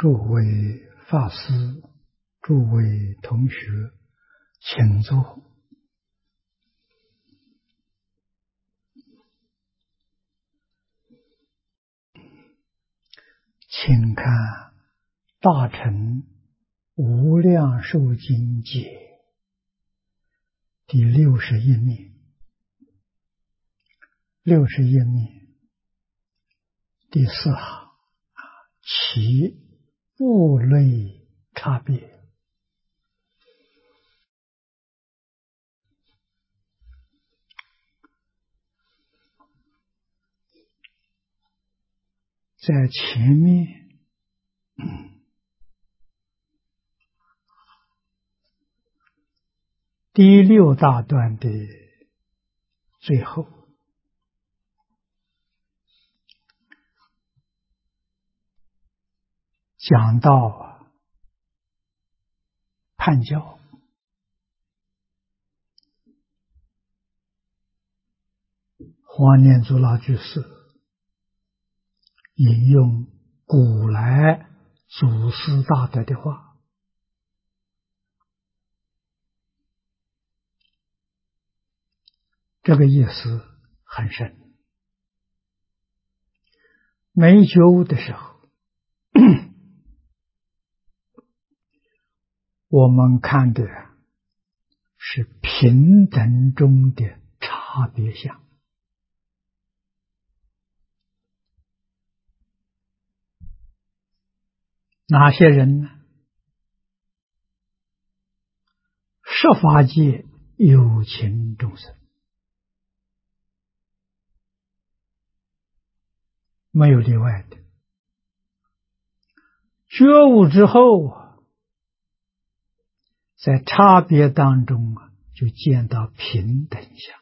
诸位法师、诸位同学，请坐。请看《大乘无量寿经解》第61面，61面第4行，其物类差别。在前面第6大段的最后，讲到判教，黄念祖老居士引用古来祖师大德的话，这个意思很深。没觉悟的时候，我们看的是平等中的差别相。哪些人呢？十法界有情众生，没有例外的。觉悟之后，在差别当中就见到平等相。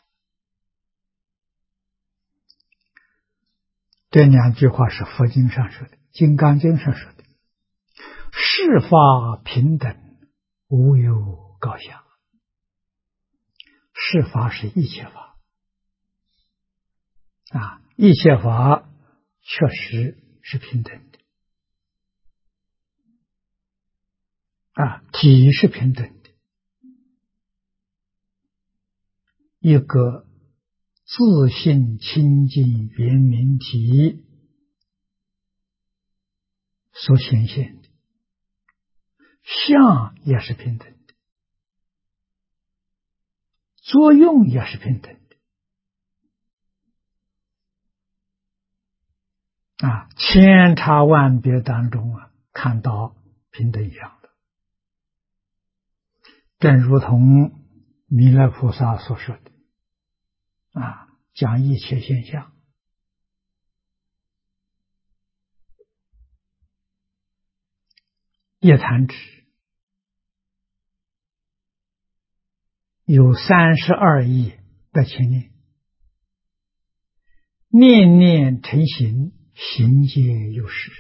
这2句话是佛经上说的，《金刚经》上说的。世法平等，无有高下。世法是一切法一切法确实是平等的体是平等的。一个自性清净圆明体所显现的相也是平等的，作用也是平等的千差万别当中看到平等相的。正如同弥勒菩萨所说的讲一切现象，一弹指有32亿的千念，念念成形，形皆有实。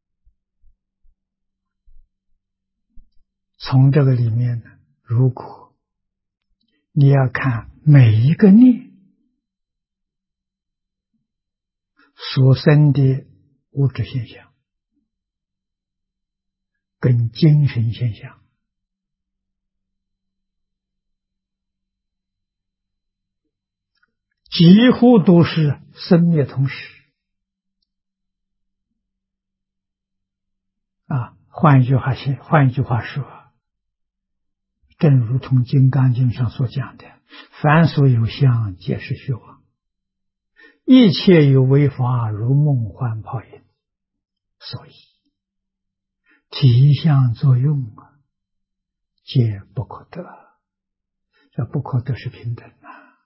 从这个里面呢，如果你要看每一个念所生的物质现象跟精神现象，几乎都是生灭同时换一句话说，正如同《金刚经》上所讲的，凡所有相，皆是虚妄，一切有为法，如梦幻泡影。所以体相作用皆不可得，这不可得是平等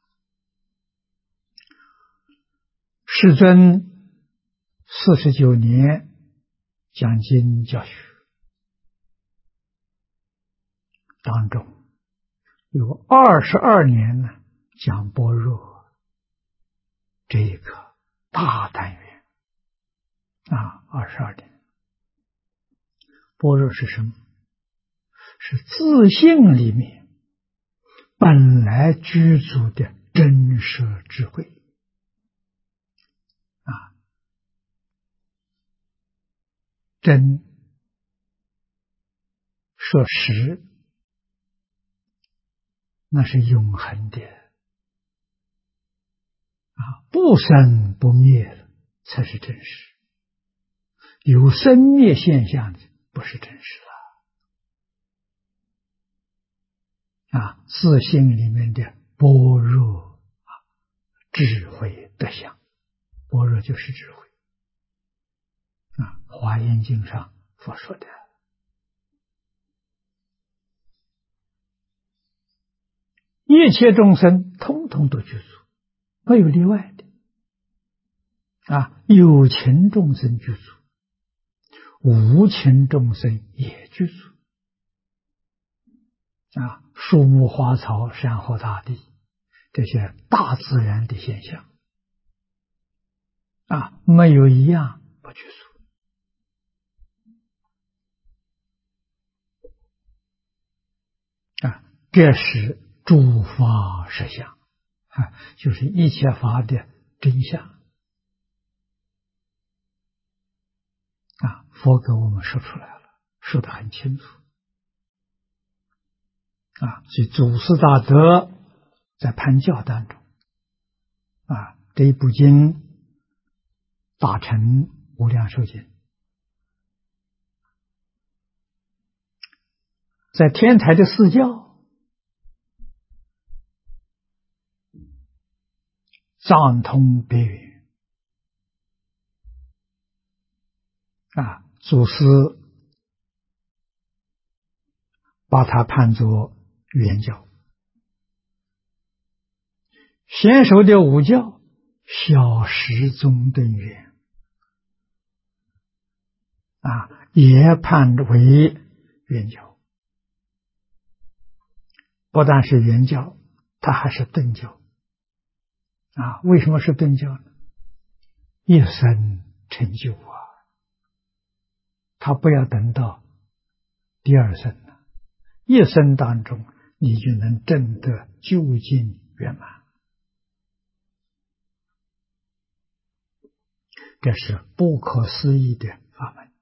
世尊49年讲经教学当中，有22年讲般若这一个大单元22年。般若是什么？是自性里面本来具足的真实智慧真说实，那是永恒的不生不灭的才是真实，有生灭现象的不是真实了自性里面的般若智慧德相，般若就是智慧华严经上所说的，一切众生通通都具足，没有例外的有情众生具足，无情众生也具足树木花草山河大地，这些大自然的现象没有一样不具足。这是诸法实相就是一切法的真相佛给我们说出来了，说得很清楚所以祖师大德在判教当中这一部经大乘无量寿经，在天台的四教藏通别圆祖师把它判作圆教，贤首的五教小十中等圆也判为圆教，不但是圆教，它还是顿教为什么是顿教呢？一生成就他不要等到第二生了，一生当中你就能证得究竟圆满，这是不可思议的法门。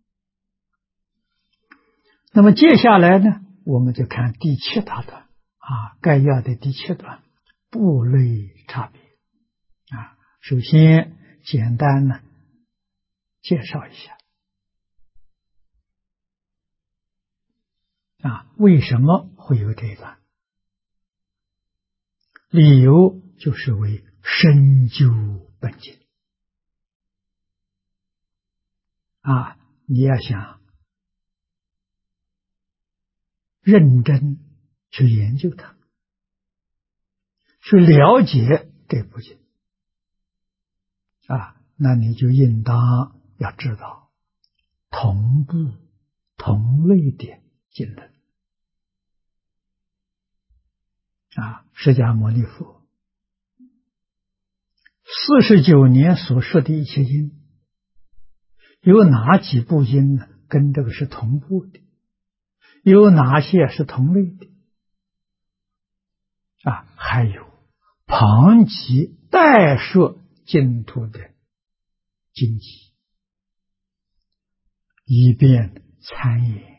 那么接下来呢，我们就看第七大段概要的第七段部类差别首先简单呢介绍一下为什么会有这一段？理由就是为深究本经你要想认真去研究它，去了解这部经那你就应当要知道同步同类的经论释迦牟尼佛49年所说的一切经，有哪几部经呢跟这个是同步的，有哪些是同类的还有旁及代说净土的经籍，以便参研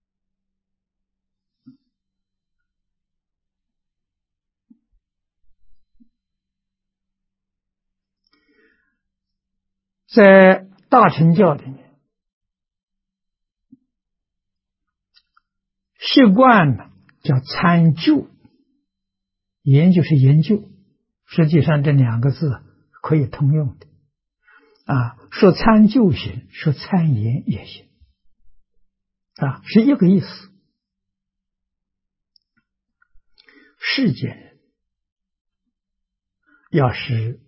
在大乘教里面习惯呢叫参究，研究是研究，实际上这两个字可以通用的说参究行，说参研也行是一个意思。世间人要是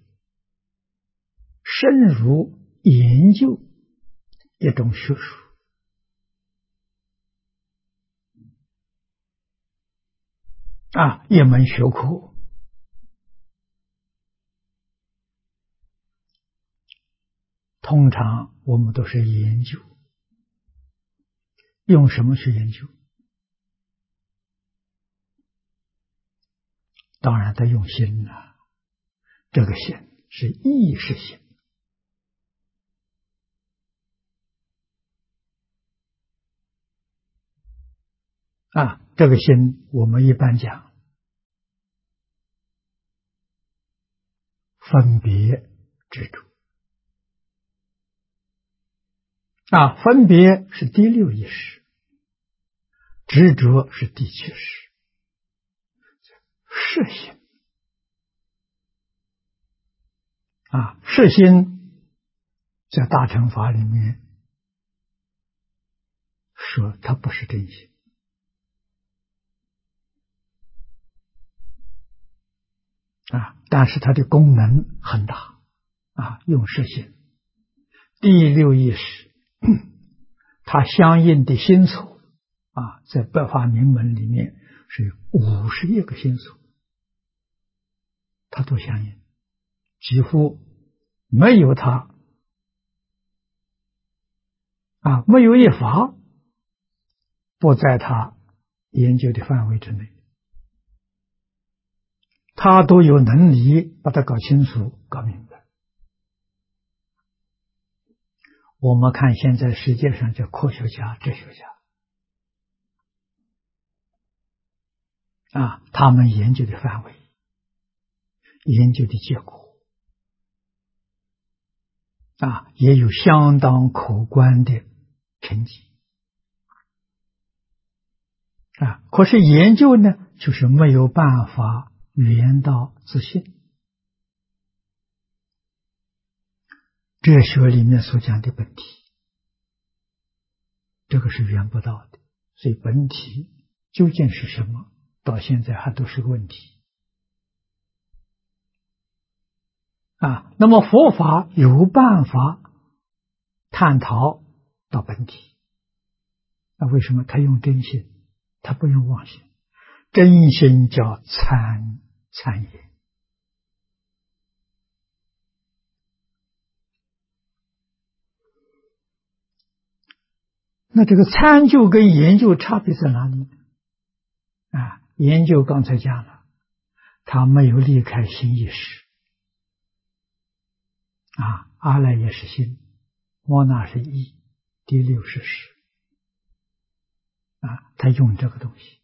深入研究一种学术一门学科，通常我们都是研究，用什么去研究？当然得用心了，这个心是意识心这个心我们一般讲分别执着分别是第六意识，执着是第七识，识心识心在大乘法里面说它不是真心但是它的功能很大用识心。第六意识它相应的心所在百法明门里面是有51个心所，它都相应，几乎没有它没有一法不在他研究的范围之内，他都有能力把它搞清楚搞明白。我们看现在世界上这科学家哲学家他们研究的范围研究的结果也有相当可观的成绩可是研究呢就是没有办法圆到自信。哲学里面所讲的本体这个是圆不到的，所以本体究竟是什么到现在还都是个问题那么佛法有办法探讨到本体为什么他用真心，他不用妄心？真心叫参也那这个参究跟研究差别在哪里研究刚才讲了，他没有离开心意识阿赖耶是心，摩那是意，第六是识他用这个东西。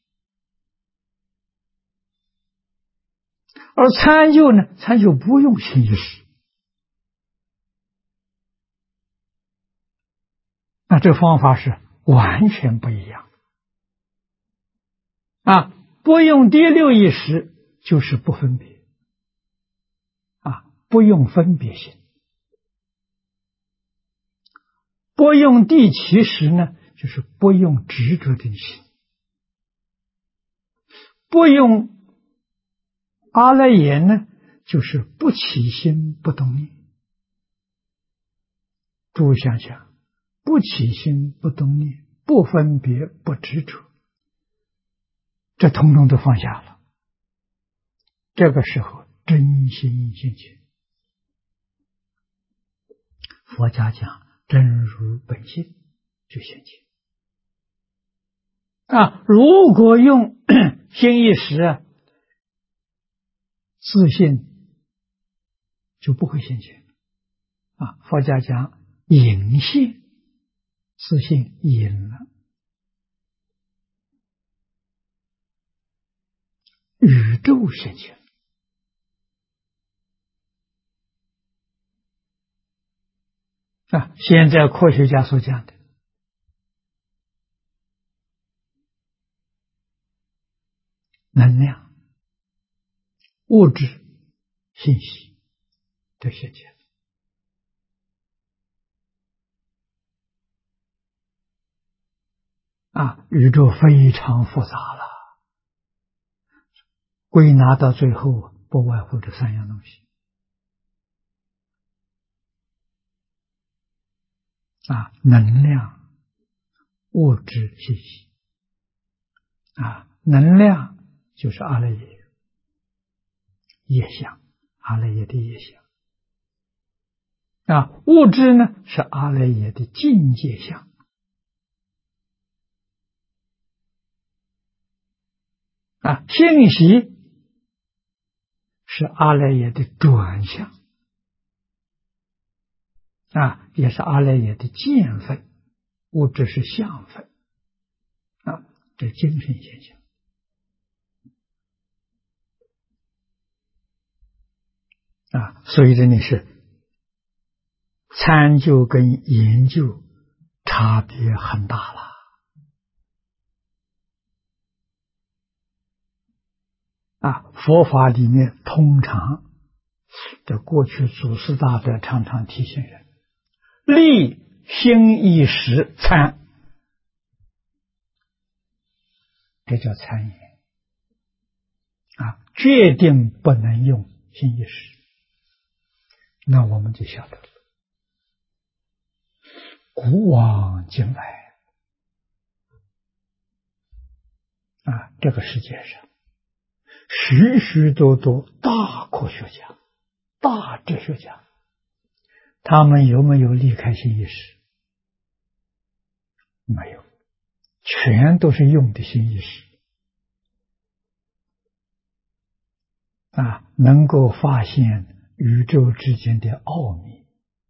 而参究呢，参究不用心意识那这方法是完全不一样不用第六意识就是不分别不用分别心，不用第七识呢就是不用执着的心，不用阿赖耶呢就是不起心不动念。诸位想想，不起心不动念，不分别不执着，这统统都放下了，这个时候真心现前。佛家讲真如本性就现前如果用心意识自信就不会现前佛家讲隐性，自信隐了，宇宙现前现在科学家所讲的能量、物质、信息都现前宇宙非常复杂了，归纳到最后不外乎这三样东西能量、物质、信息能量就是阿赖耶业相，阿赖耶的业相物质呢是阿赖耶的境界相信息是阿赖耶的转向也是阿赖耶的见分，物质是相分这精神现象啊，所以真的是参究跟研究差别很大了啊。佛法里面通常的过去祖师大德常常提醒人，立心意识参，这叫参研啊，决定不能用心意识。那我们就晓得了，古往今来啊，这个世界上许许多多大科学家、大哲学家，他们有没有离开心意识？没有，全都是用的心意识啊，能够发现宇宙之间的奥秘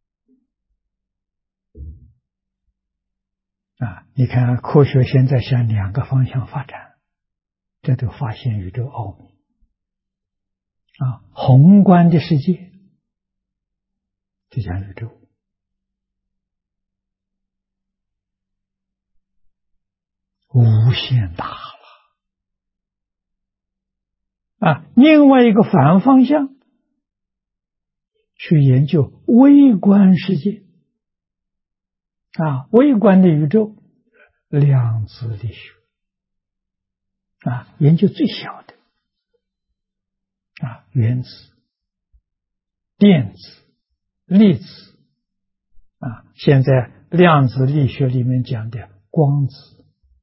啊！你看，科学现在向两个方向发展，这都发现宇宙奥秘啊！宏观的世界就讲宇宙，无限大了啊！另外一个反方向去研究微观世界啊，微观的宇宙，量子力学啊，研究最小的啊，原子、电子、粒子啊，现在量子力学里面讲的光子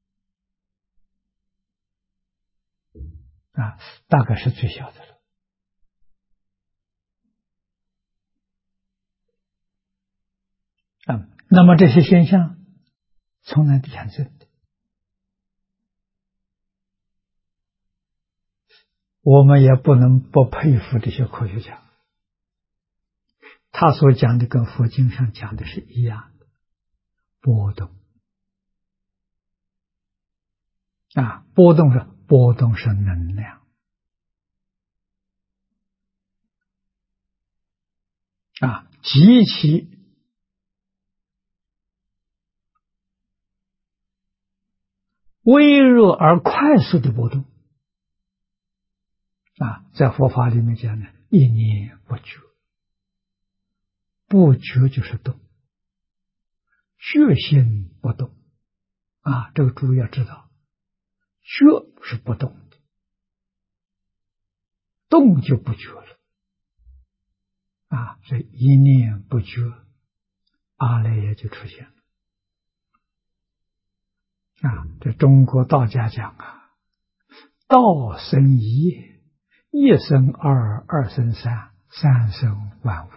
啊，大概是最小的了啊。那么这些现象从哪里产生的？我们也不能不佩服这些科学家，他所讲的跟佛经上讲的是一样的，波动啊，波动是能量啊，极其微弱而快速的波动啊，在佛法里面讲呢，一念不觉，不觉就是动，觉心不动啊，这个诸位要知道，觉是不动的，动就不觉了啊，所以一念不觉，阿赖耶就出现了啊。这中国道家讲啊，道生一，一生二，二生三，三生万物。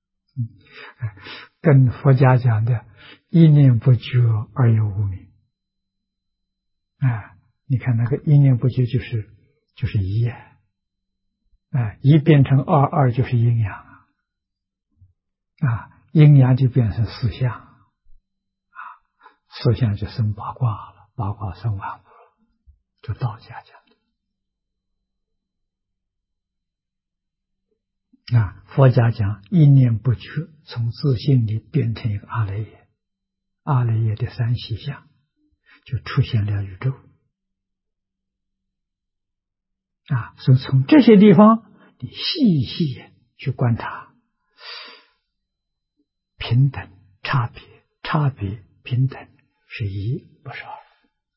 跟佛家讲的一念不觉而有无明啊，你看那个一念不觉就是一啊，一变成二，二就是阴阳啊，阴阳就变成四象啊，四象就生八卦了，八卦生万物了，这道家讲的啊。佛家讲一念不觉，从自信里变成一个阿赖耶，阿赖耶的三细相就出现了宇宙啊。所以从这些地方你细细去观察，平等差别，差别平等是一，不是二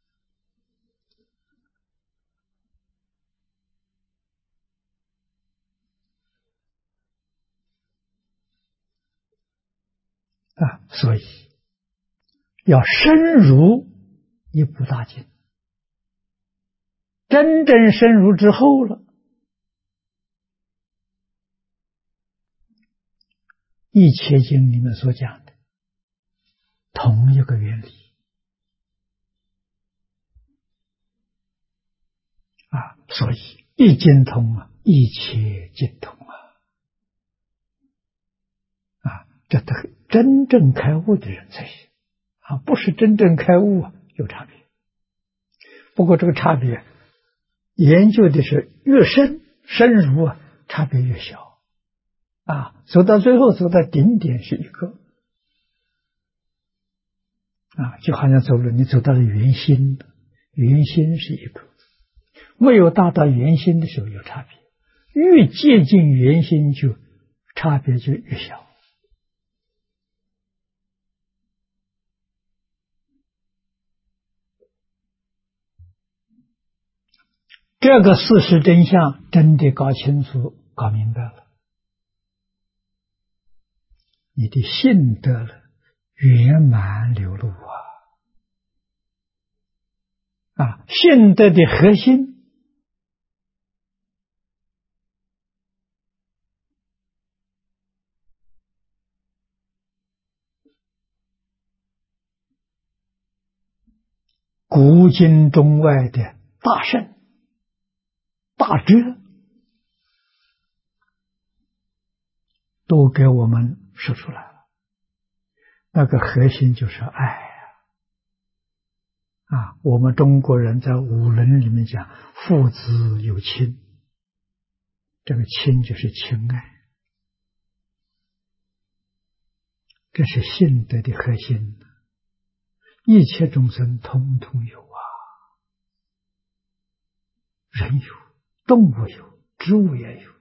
啊。所以要深入一部大经，真正深入之后了，一切经里面所讲的同一个原理啊，所以一经通啊，一切经通啊，这都真正开悟的人才行啊，不是真正开悟啊，有差别。 不过这个差别研究的是越深入啊，差别越小啊，走到最后走到顶点是一个啊，就好像走了，你走到了圆心，圆心是一个，没有达到圆心的时候有差别，越接近圆心就差别就越小。这个事实真相真的搞清楚、搞明白了，你的性德了圆满流露啊！性德的核心古今中外的大圣、大哲，都给我们说出来了。那个核心就是爱啊！我们中国人在五伦里面讲父子有亲，这个亲就是情爱，这是性德的核心。一切众生统统有啊，人有，动物有，植物也有，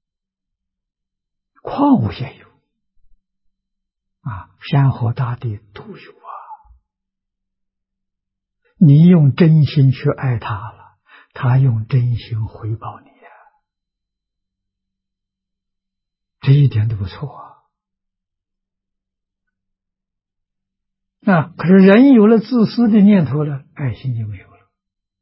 矿物也有啊，山河大地都有啊。你用真心去爱他了，他用真心回报你啊，这一点都不错啊。可是人有了自私的念头了，爱心就没有了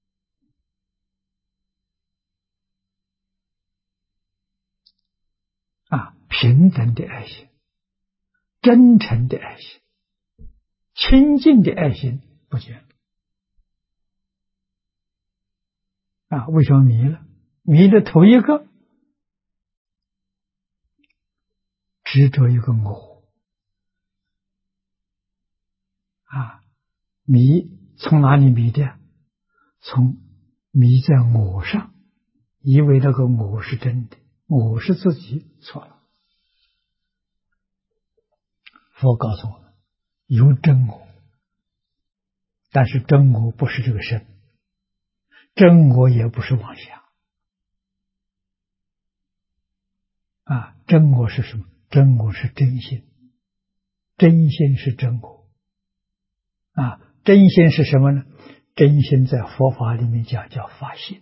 啊。平等的爱心，真诚的爱心，亲近的爱心不见了啊。为什么迷了？迷的头一个执着一个我啊，迷从哪里迷的？从迷在我上，以为那个我是真的，我是自己，错了。佛告诉我们，有真我，但是真我不是这个身，真我也不是妄想啊。真我是什么？真我是真心，真心是真我啊。真心是什么呢？真心在佛法里面讲叫法性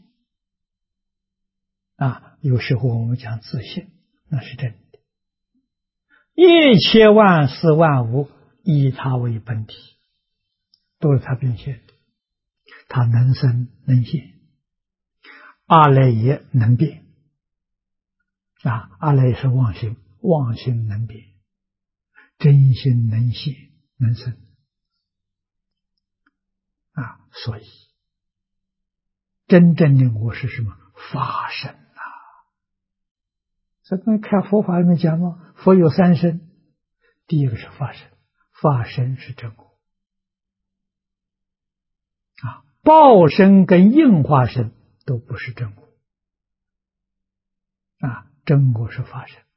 啊。有时候我们讲自性，那是真的。一切万事万物以它为本体，都是它变现的。它能生能现，阿赖耶能变啊。阿赖耶是妄心，妄心能变，真心能现能生啊。所以真正的我是什么？法身啊。这跟看佛法里面讲吗？佛有三身，第一个是法身，法身是真我啊。报身跟应化身都不是真我啊，真我是法身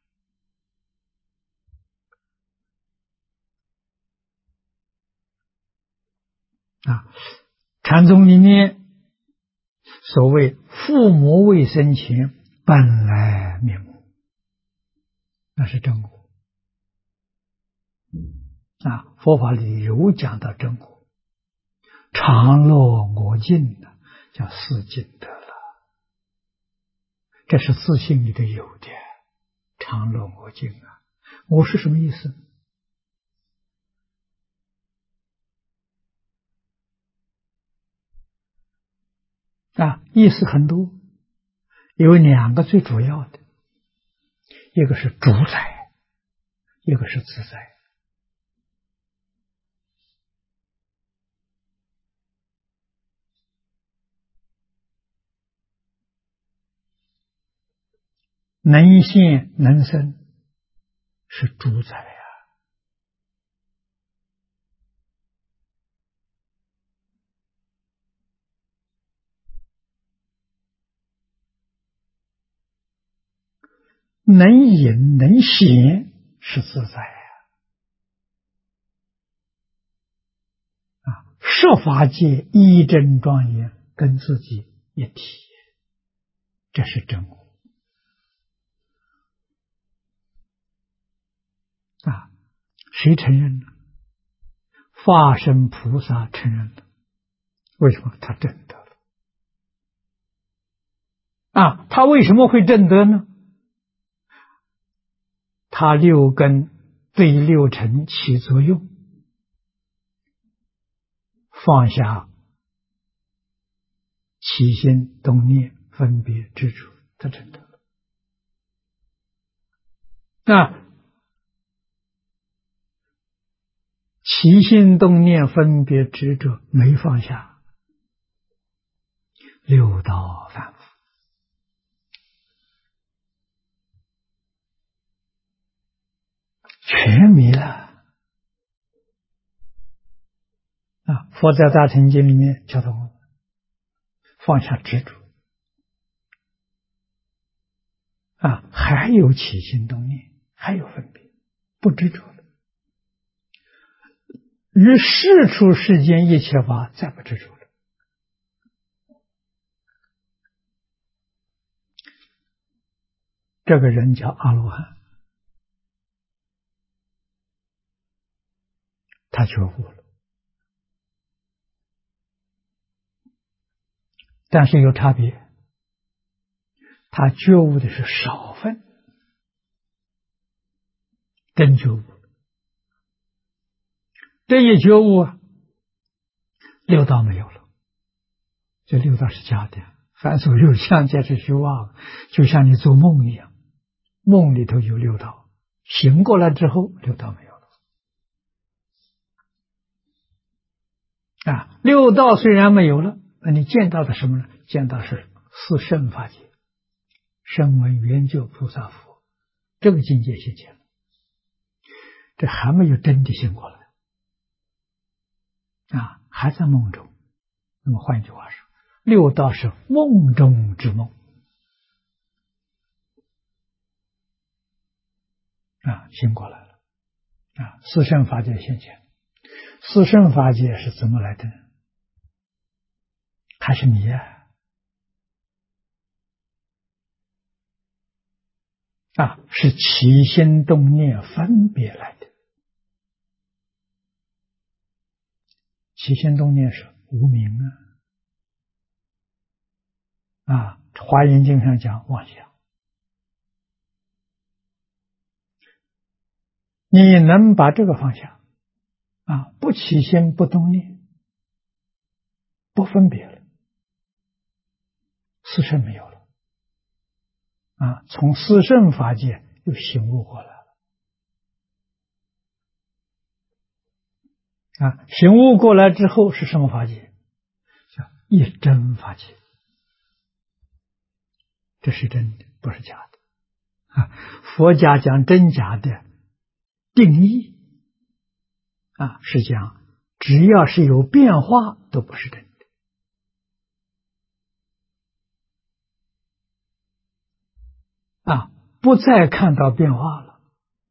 啊。禅宗里面所谓父母未生前本来面目，那是真我啊。佛法里有讲到真我，常乐我净的叫四净德了，这是自信里头有的。常乐我净啊，我是什么意思啊？意思很多，有两个最主要的，一个是主宰，一个是自在。能现能生是主宰啊。 能隐能显是自在设法界一真庄严，跟自己一体，这是真我谁承认呢？化身菩萨承认了。为什么？他证得了他为什么会证得呢？他六根对六尘起作用，放下起心动念分别执着，他证得了起心动念分别执着没放下，六道反复，全迷了佛在大乘经里面教导我们放下执着还有起心动念，还有分别，不执着了。于世出世间一切法再不执着了。这个人叫阿罗汉，他觉悟了，但是有差别，他觉悟的是少分，真觉悟。这一觉悟六道没有了，这六道是假的，凡所有相皆是虚妄，就像你做梦一样，梦里头有六道，醒过来之后六道没有了六道虽然没有了，那你见到的什么呢？见到是四圣法界，声闻缘觉菩萨佛，这个境界现前了，这还没有真的醒过来还在梦中。那么换句话说，六道是梦中之梦醒过来了四圣法界现前。四圣法界是怎么来的？还是迷是起心动念分别来的。起心动念是无明华严经上讲妄想。你能把这个放下不起心不动念，不分别了，四圣没有了从四圣法界又醒悟过来了醒悟过来之后是什么法界？叫一真法界。这是真的，不是假的佛家讲真假的定义是讲只要是有变化都不是真的不再看到变化了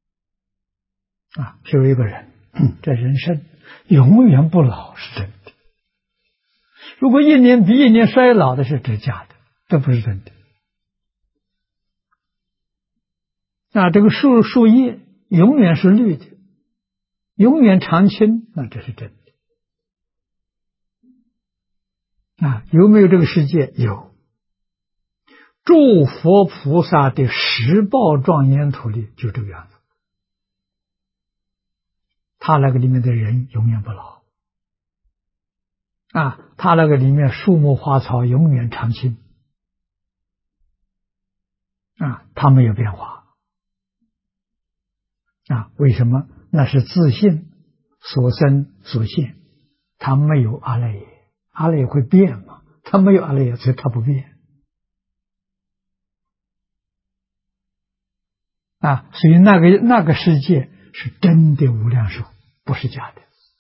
譬如一个人这人生永远不老是真的，如果一年比一年衰老的是假的，这不是真的这个树叶永远是绿的，永远常青，那这是真的有没有这个世界？有。诸佛菩萨的十报庄严土里就这个样子，他那个里面的人永远不老他那个里面树木花草永远常青他没有变化为什么？那是自性所生所现，他没有阿赖耶。阿赖耶会变吗？他没有阿赖耶，所以他不变所以那个世界是真的无量寿，不是假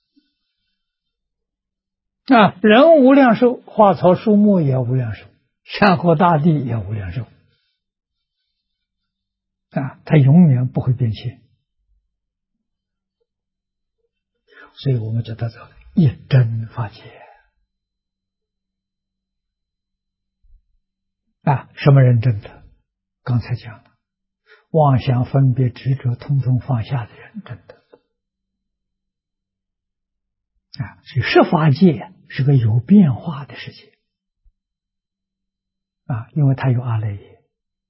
的人无量寿，花草树木也无量寿，山河大地也无量寿它永远不会变现。所以我们叫它做一真法界。什么人证的？刚才讲了，妄想分别执着通通放下的人证的。所以十法界是个有变化的世界。因为它有阿赖耶，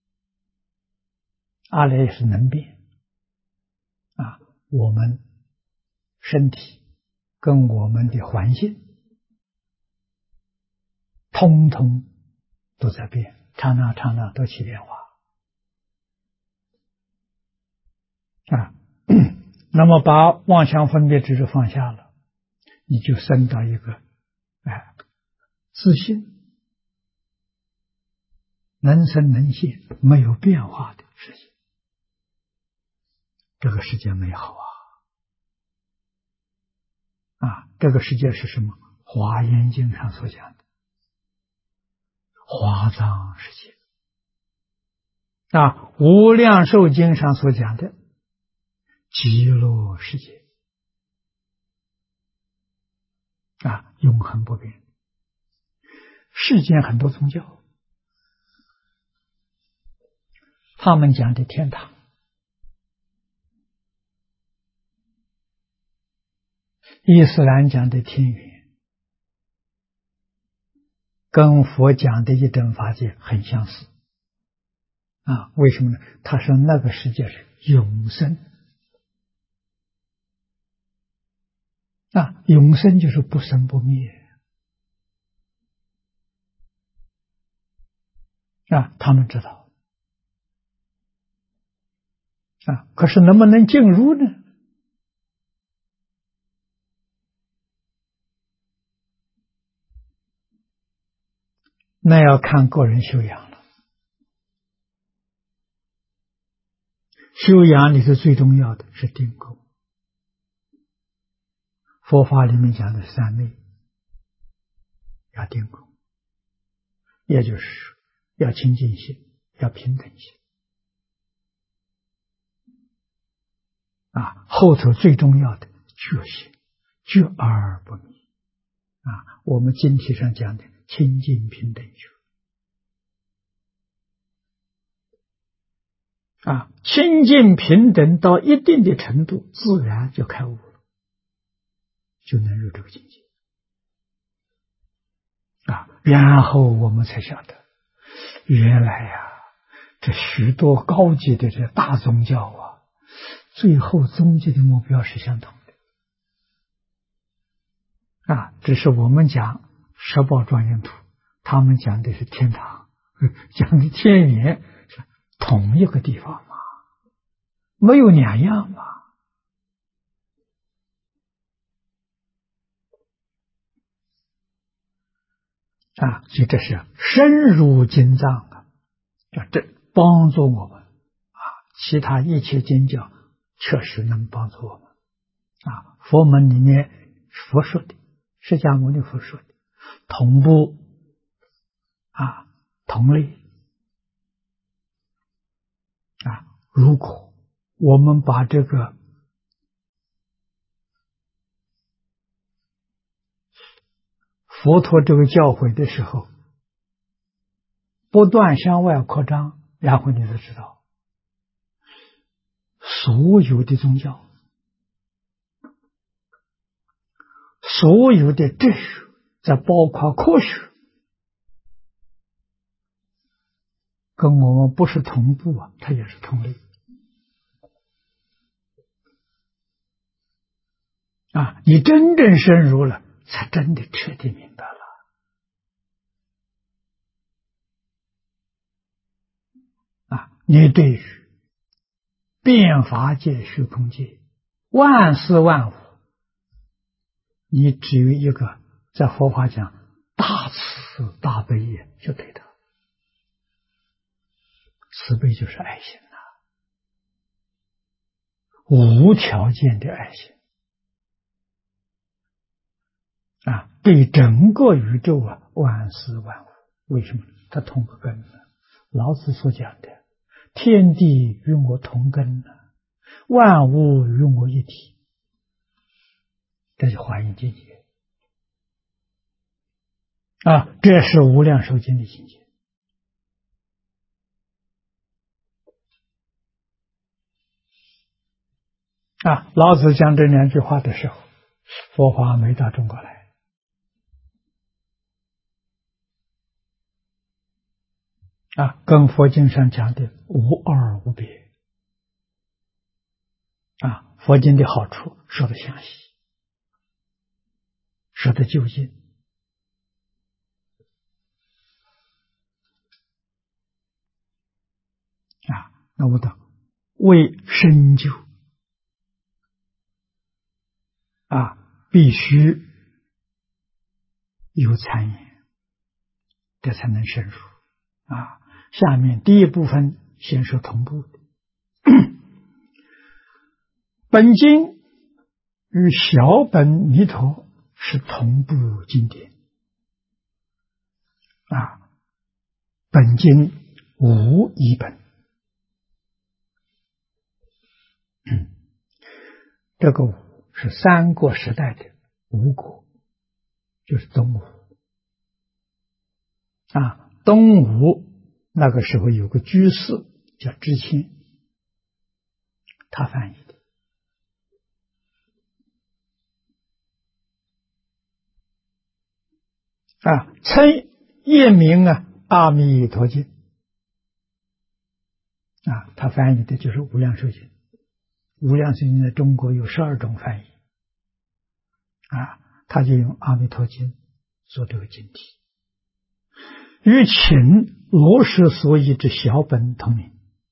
阿赖耶是能变。我们身体跟我们的环境通通都在变，刹那刹那都起变化。那么把妄想分别执着放下了，你就升到一个自信能生能现没有变化的世界。这个世界美好这个世界是什么？华严经上所讲的华藏世界，无量寿经上所讲的极乐世界，永恒不变。世间很多宗教，他们讲的天堂，伊斯兰讲的天园，跟佛讲的一真法界很相似。为什么呢？他说那个世界是永生。永生就是不生不灭。他们知道。可是能不能进入呢？那要看个人修养了。修养里头最重要的是定功。佛法里面讲的三昧，要定功，也就是要清净心，要平等心。后头最重要的觉心，觉而不迷。我们经题上讲的清净平等觉。清净平等到一定的程度，自然就开悟了，就能入这个境界。然后我们才晓得，原来这许多高级的这大宗教最后终极的目标是相同的。只是我们讲十宝庄严土，他们讲的是天堂，讲的天园，是同一个地方嘛，没有两样嘛。所以这是深入经藏这帮助我们其他一切经教确实能帮助我们佛门里面佛说的，释迦牟尼佛说的同步同类如果我们把这个佛陀这个教诲的时候不断向外扩张，然后你就知道所有的宗教，所有的哲学，再包括科学，跟我们不是同步它也是同类你真正深入了，才真的彻底明白了你对于变法界、虚空界、万事万物，你只有一个，在佛法讲大慈大悲就对的。慈悲就是爱心无条件的爱心对整个宇宙万事万物。为什么？它同个根老子所讲的天地与我同根，万物与我一体，这是华严境界啊！这是无量寿经的境界啊！老子讲这两句话的时候，佛法没到中国来啊，跟佛经上讲的无二无别啊！佛经的好处说得详细，说得究竟啊！那我的为深究啊，必须有参研，这才能深入啊。下面第一部分先说同步的，本经与小本弥陀是同步经典啊，本经无一本，这个无是三国时代的吴国，就是东吴啊。东吴那个时候有个居士叫知谦，他翻译的啊，称译名阿弥陀经啊，他翻译的就是无量寿经。无量寿经在中国有12种翻译啊，他就用阿弥陀经做这个经体，与请罗什所译之小本同名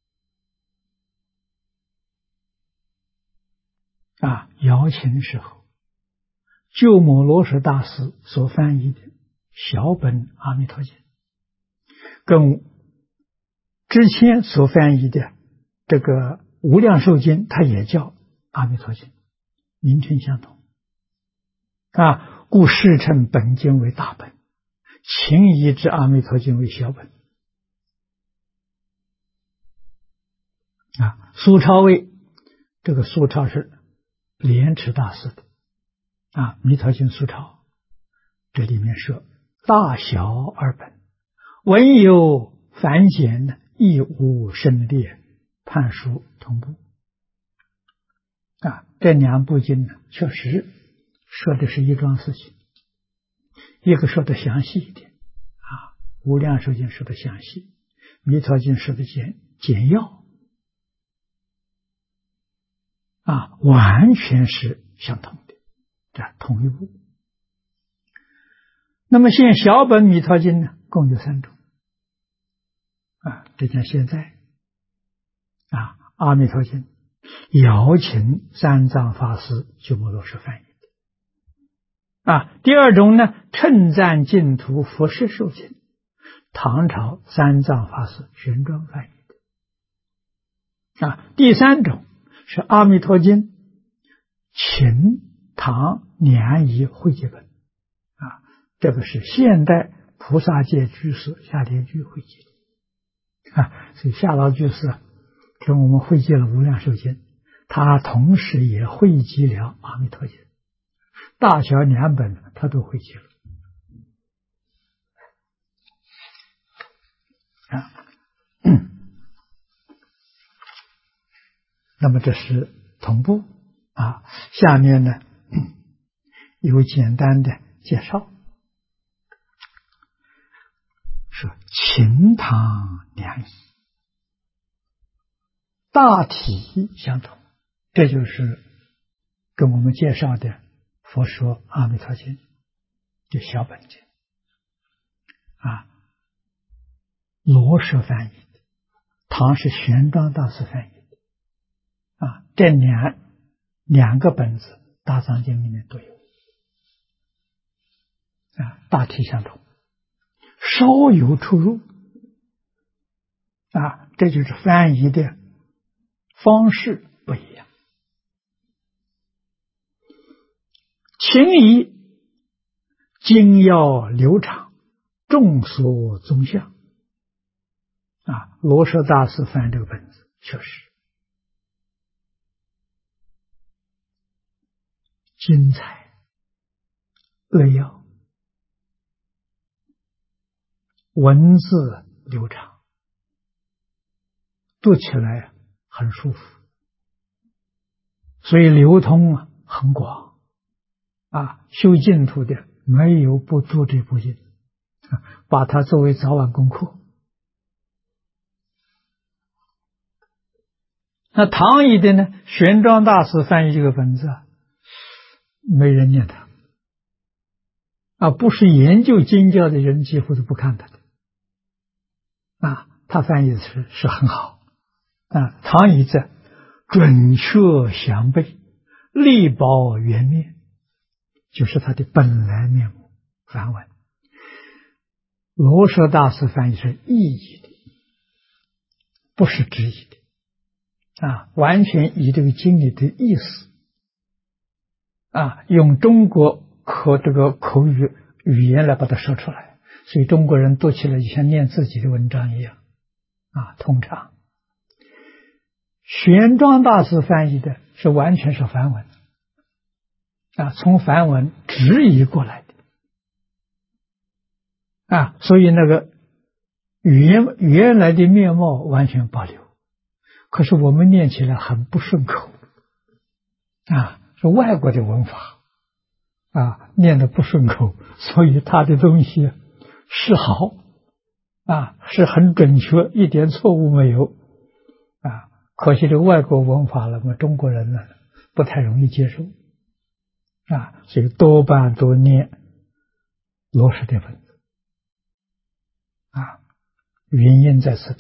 啊。姚秦时候，鸠摩罗什大师所翻译的小本阿弥陀经，跟之前所翻译的这个无量寿经，它也叫阿弥陀经，名称相同啊，故世称本经为大本，秦译之阿弥陀经为小本啊。苏超为这个苏超是莲池大师的啊，弥陀经苏超这里面说大小二本，文有繁简，亦无生裂，判书同步啊。这两部经呢，确实说的是一桩事情，一个说的详细一点啊，无量寿经说的详细，弥陀经说的简要啊，完全是相同的，这同一部。那么现小本弥陀经呢，共有3种啊，这讲现在啊，阿弥陀经姚秦三藏法师鸠摩罗什翻译的啊。第2种呢，称赞净土佛事受经，唐朝三藏法师玄奘翻译的啊。第3种是阿弥陀经秦唐两仪汇集本啊，这个是现代菩萨界居士夏莲居汇集的啊。所以夏老居士跟我们汇集了无量寿经，他同时也汇集了阿弥陀经，大小2本他都汇集了啊。那么这是同步啊。下面呢有简单的介绍，说秦唐两仪大体相同，这就是跟我们介绍的佛说阿弥陀经就小本经啊，罗什翻译的，唐是玄奘大师翻译的啊。这两个本子大藏经里面都有啊，大体相同，稍有出入啊，这就是翻译的方式不一样。秦仪精要流畅，众所宗相罗什大师翻这个本子，确实精彩扼要，文字流畅，读起来很舒服，所以流通很广修净土的没有不读这部经，把它作为早晚功课。那唐译的呢，玄奘大师翻译这个本子没人念它不是研究经教的人几乎都不看它的他翻译的是很好唐译者准确详备，力保原面，就是它的本来面目梵文。罗什大师翻译是意译的，不是直译的完全以这个经里的意思用中国这个口语言来把它说出来，所以中国人读起来就像念自己的文章一样通畅。玄奘大师翻译的是完全是梵文从梵文直译过来的所以那个原来的面貌完全保留，可是我们念起来很不顺口是外国的文法念得不顺口，所以他的东西是好是很准确，一点错误没有可惜这外国文法了，我们中国人呢不太容易接受所以多半都念罗什的本子原因在此地。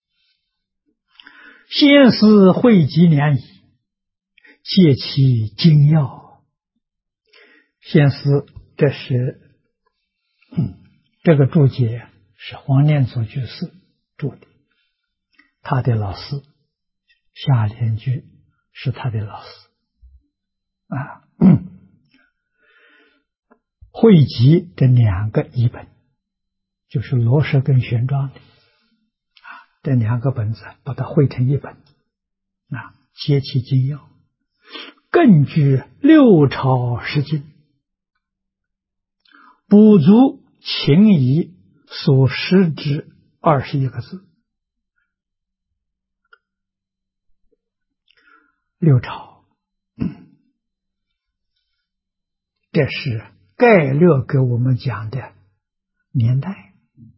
先师汇集良医，借其精要。先师这是这个注解是黄念祖居士注的，他的老师夏莲居是他的老师汇集这两个译本，就是罗什跟玄奘的这两个本子，把它汇成一本皆其精要，更具六朝十经，补足秦仪所失之21个字。六朝这是概略给我们讲的年代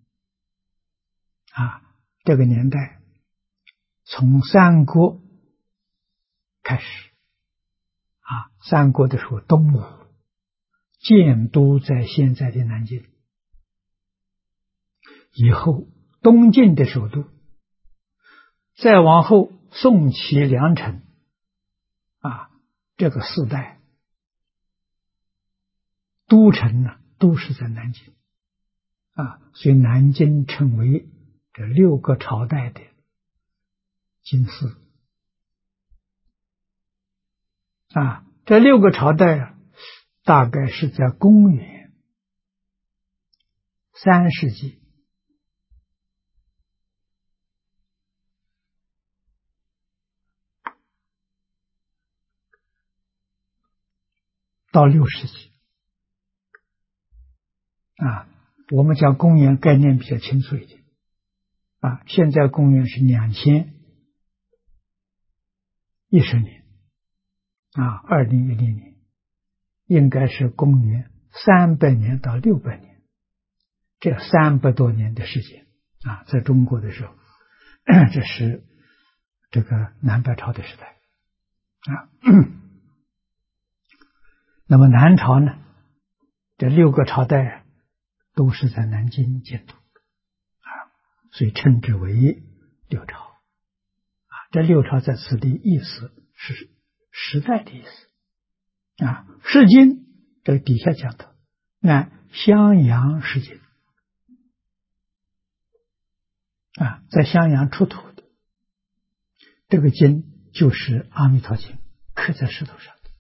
这个年代从三国开始三国的时候，东吴建都在现在的南京，以后东晋的首都，再往后宋齐梁陈这个四代都城呢都是在南京所以南京称为这6个朝代的京师这6个朝代大概是在公元3世纪到6世纪我们讲公元概念比较清楚一点现在公元是2010年2010年，应该是公元300年到600年，这300多年的时间在中国的时候这是这个南北朝的时代那么南朝呢，这6个朝代都是在南京建都所以称之为六朝这六朝在此的意思是时代的意思释经这个底下讲的按襄阳释经在襄阳出土的这个经就是阿弥陀经，刻在石头上的。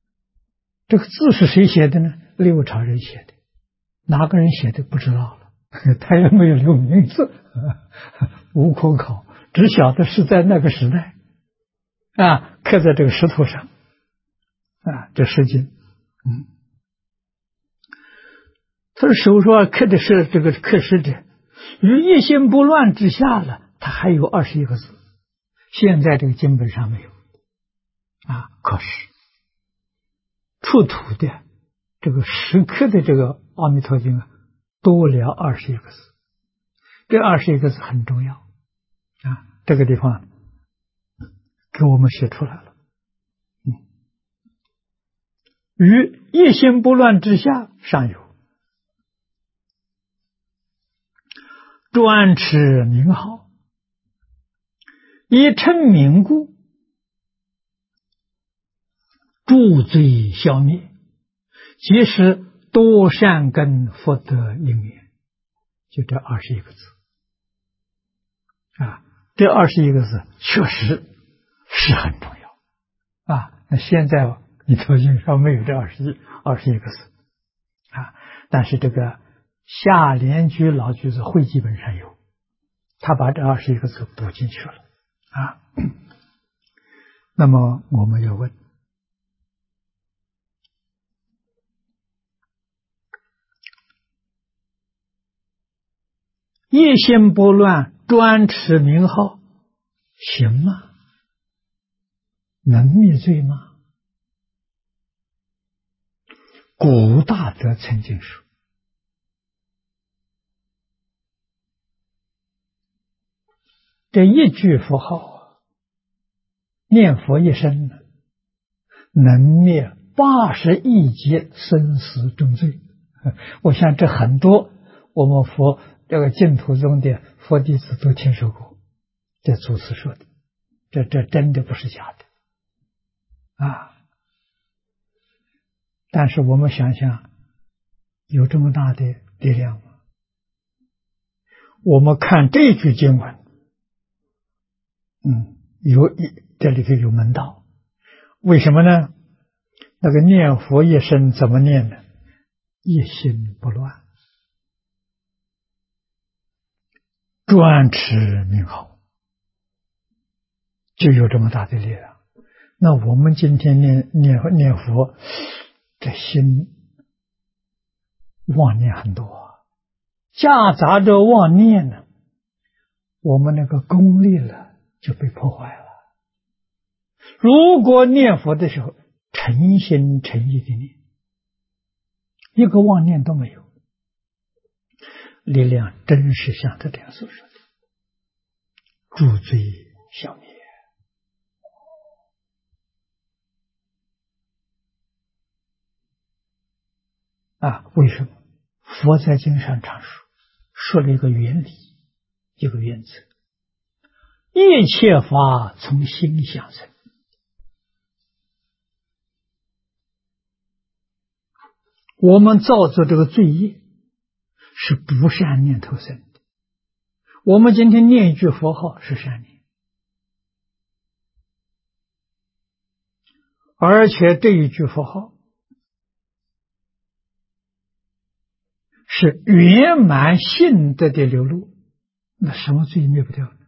这个字是谁写的呢？六朝人写的，哪个人写的不知道了， 他也没有留名字，无可考，只晓得是在那个时代刻在这个石头上这诗经。他手上刻的是这个刻石者，于一心不乱之下了，他还有21个字，现在这个经本上没有可是出土的这个石刻的这个阿弥陀经多了21个字，这21个字很重要这个地方给我们写出来了。于一心不乱之下尚有专持名号，以称名故，助罪消灭，即是多善根福德因缘。就这21个字这21个字确实是很重要那现在弥陀经上没有这21个字但是这个下莲居老居士会记本上有，他把这21个字补进去了那么我们要问，一心不乱专持名号行吗？能灭罪吗？古大德曾经说，这一句佛号念佛一生能灭80亿劫生死重罪。我想这很多我们这个净土中的佛弟子都听说过，这祖师说的，这真的不是假的但是我们想想，有这么大的力量吗？我们看这句经文这里头有门道，为什么呢？那个念佛一生怎么念呢？一心不乱，专持名号，就有这么大的力量。那我们今天念佛，这心妄念很多夹杂着妄念呢，我们那个功力了就被破坏了。如果念佛的时候诚心诚意的念，一个妄念都没有，力量真是像这样所说的，助罪消灭为什么？佛在经上常说了一个原理，一个原则，一切法从心想生。我们造作这个罪业是不善念头生的，我们今天念一句佛号是善念，而且这一句佛号是圆满性德的流露，那什么罪灭不掉呢？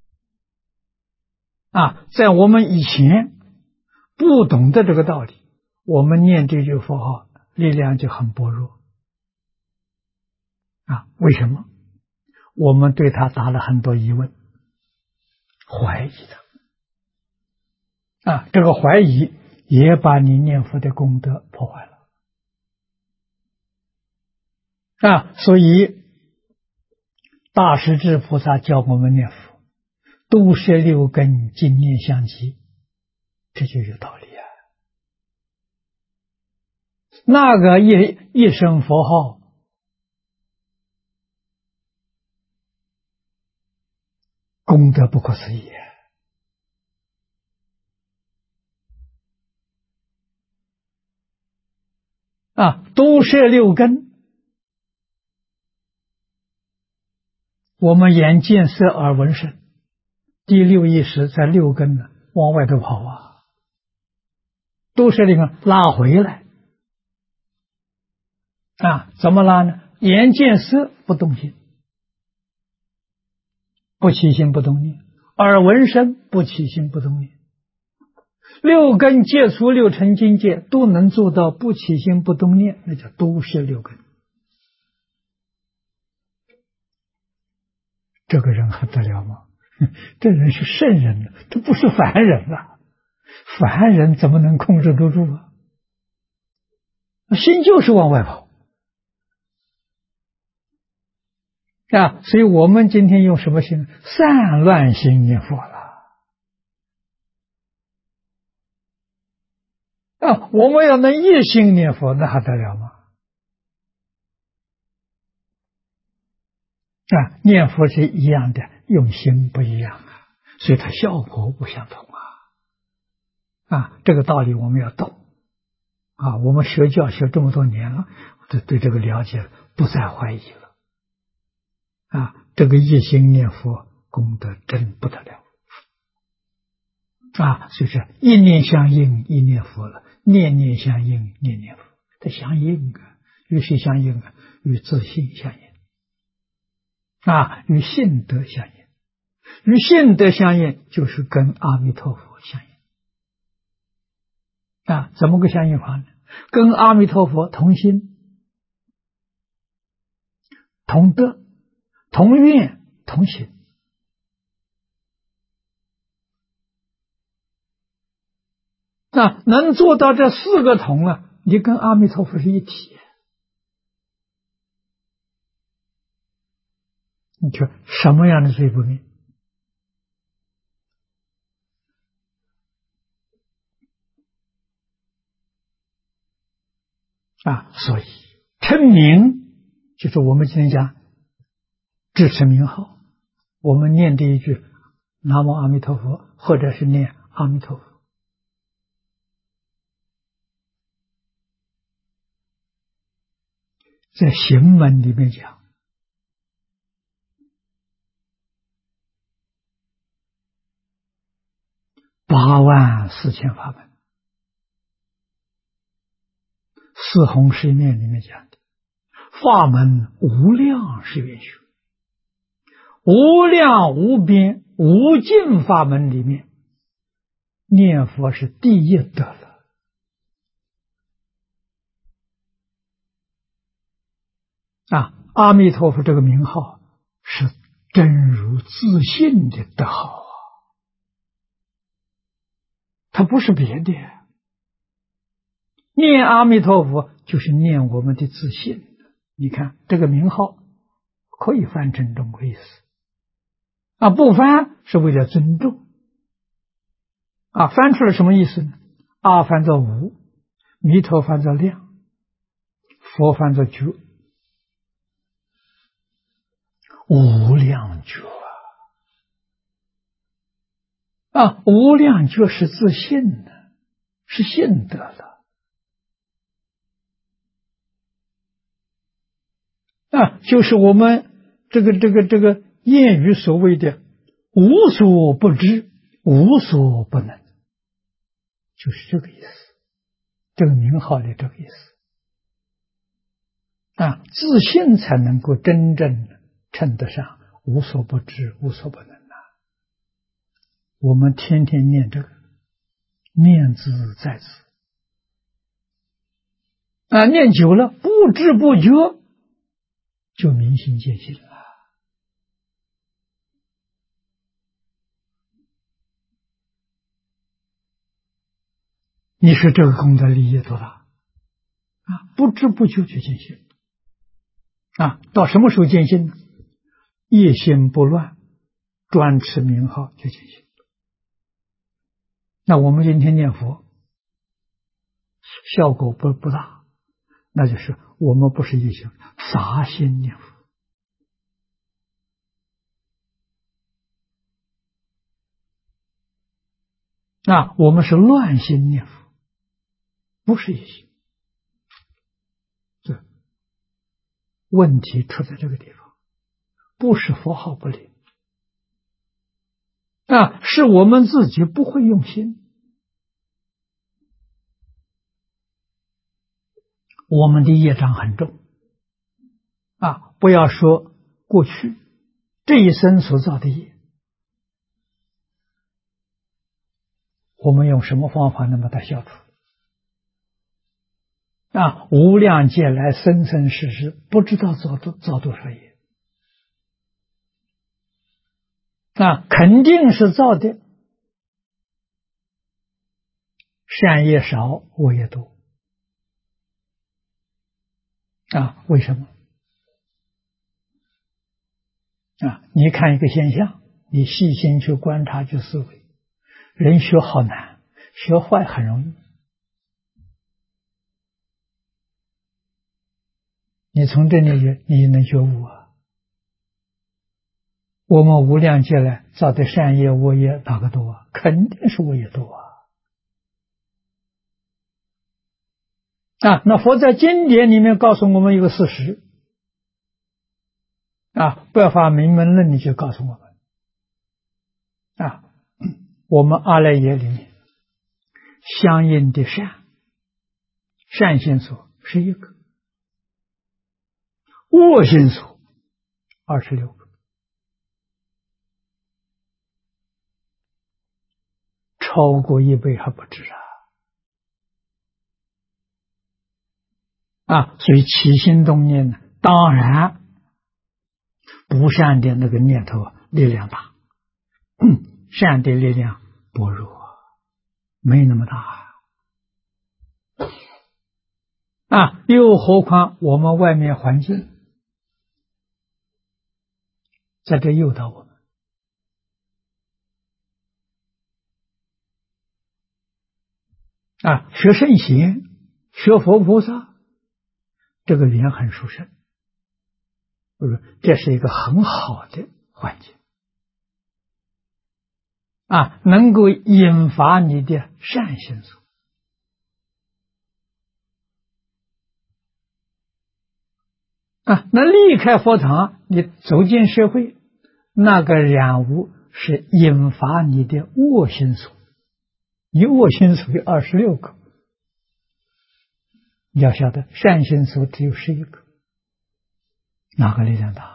在我们以前不懂得这个道理，我们念这句佛号力量就很薄弱为什么？我们对他打了很多疑问，怀疑他这个怀疑也把你念佛的功德破坏了所以大势至菩萨教我们念佛，都摄六根，净念相继，这就有道理那个一声佛号功德不可思议都摄六根，我们眼见色耳闻声，第六意识在六根往外头跑都摄六根拉回来怎么拉呢？ 眼见色不动心，不起心不动念；耳闻声不起心不动念。六根接触六尘境界都能做到不起心不动念，那叫都是六根。这个人还得了吗？这人是圣人了，这不是凡人了。凡人怎么能控制得住啊？心就是往外跑啊！所以我们今天用什么心？散乱心念佛了啊！我们要能一心念佛，那还得了吗？啊，念佛是一样的，用心不一样啊，所以它效果不相同啊！这个道理我们要懂啊！我们学教学这么多年了，对这个了解不再怀疑了啊！这个一心念佛功德真不得了啊！所以说一念相应一念佛了，念念相应念念佛，它相应啊！与谁相应啊？与自信相应啊！与性德相应，与性德相应就是跟阿弥陀佛相应啊！怎么个相应法呢？跟阿弥陀佛同心、同德、同愿、同行啊！能做到这四个同啊，你跟阿弥陀佛是一体。你说什么样的罪不灭？啊，所以称名就是我们今天讲支持名号，我们念这一句南无阿弥陀佛，或者是念阿弥陀佛，在行门里面讲84000法门，四弘誓愿里面讲的法门无量是愿学，无量无边无尽法门里面，念佛是第一德了啊！阿弥陀佛这个名号是真如自信的德号啊，它不是别的。念阿弥陀佛就是念我们的自信。你看这个名号可以翻成中国意思啊，不翻是为了尊重啊，翻出来什么意思呢？阿翻作无，弥陀翻作量，佛翻作觉，无量觉啊！无量觉是自信的，是信德的啊！就是我们这个谚语所谓的无所不知，无所不能，就是这个意思。这个名号的这个意思啊，自信才能够真正称得上无所不知，无所不能啊！我们天天念这个，念兹在兹啊，念久了不知不觉就明心见性了。你说这个功德利益多大啊？不知不觉就见性啊！到什么时候见性呢？一心不乱，专持名号就见性。那我们今天念佛效果不大，那就是我们不是一心，杂心念佛啊，我们是乱心念佛，不是一心。这问题出在这个地方，不是佛号不灵啊，是我们自己不会用心，我们的业障很重不要说过去这一生所造的业，我们用什么方法能把它消除？无量劫来生生世世，不知道造多少业，肯定是造的善业少，恶业多。为什么？你看一个现象，你细心去观察去思维，人学好难，学坏很容易。你从这里你能觉悟我们无量劫来造的善业恶业哪个多？肯定是恶业多那佛在经典里面告诉我们一个事实百法明门论里就告诉我们我们阿赖耶里面相应的善心所11个，恶心所26个，超过1倍还不止所以起心动念呢，当然不善的那个念头力量大，善的力量薄弱，没那么大又何况我们外面环境在这诱导我们学圣贤，学佛菩萨，这个缘很殊胜，这是一个很好的环境能够引发你的善心所那离开佛堂，你走进社会，那个染污是引发你的恶心所，你恶心所有26个，你要晓得善心所只有11个，哪个力量大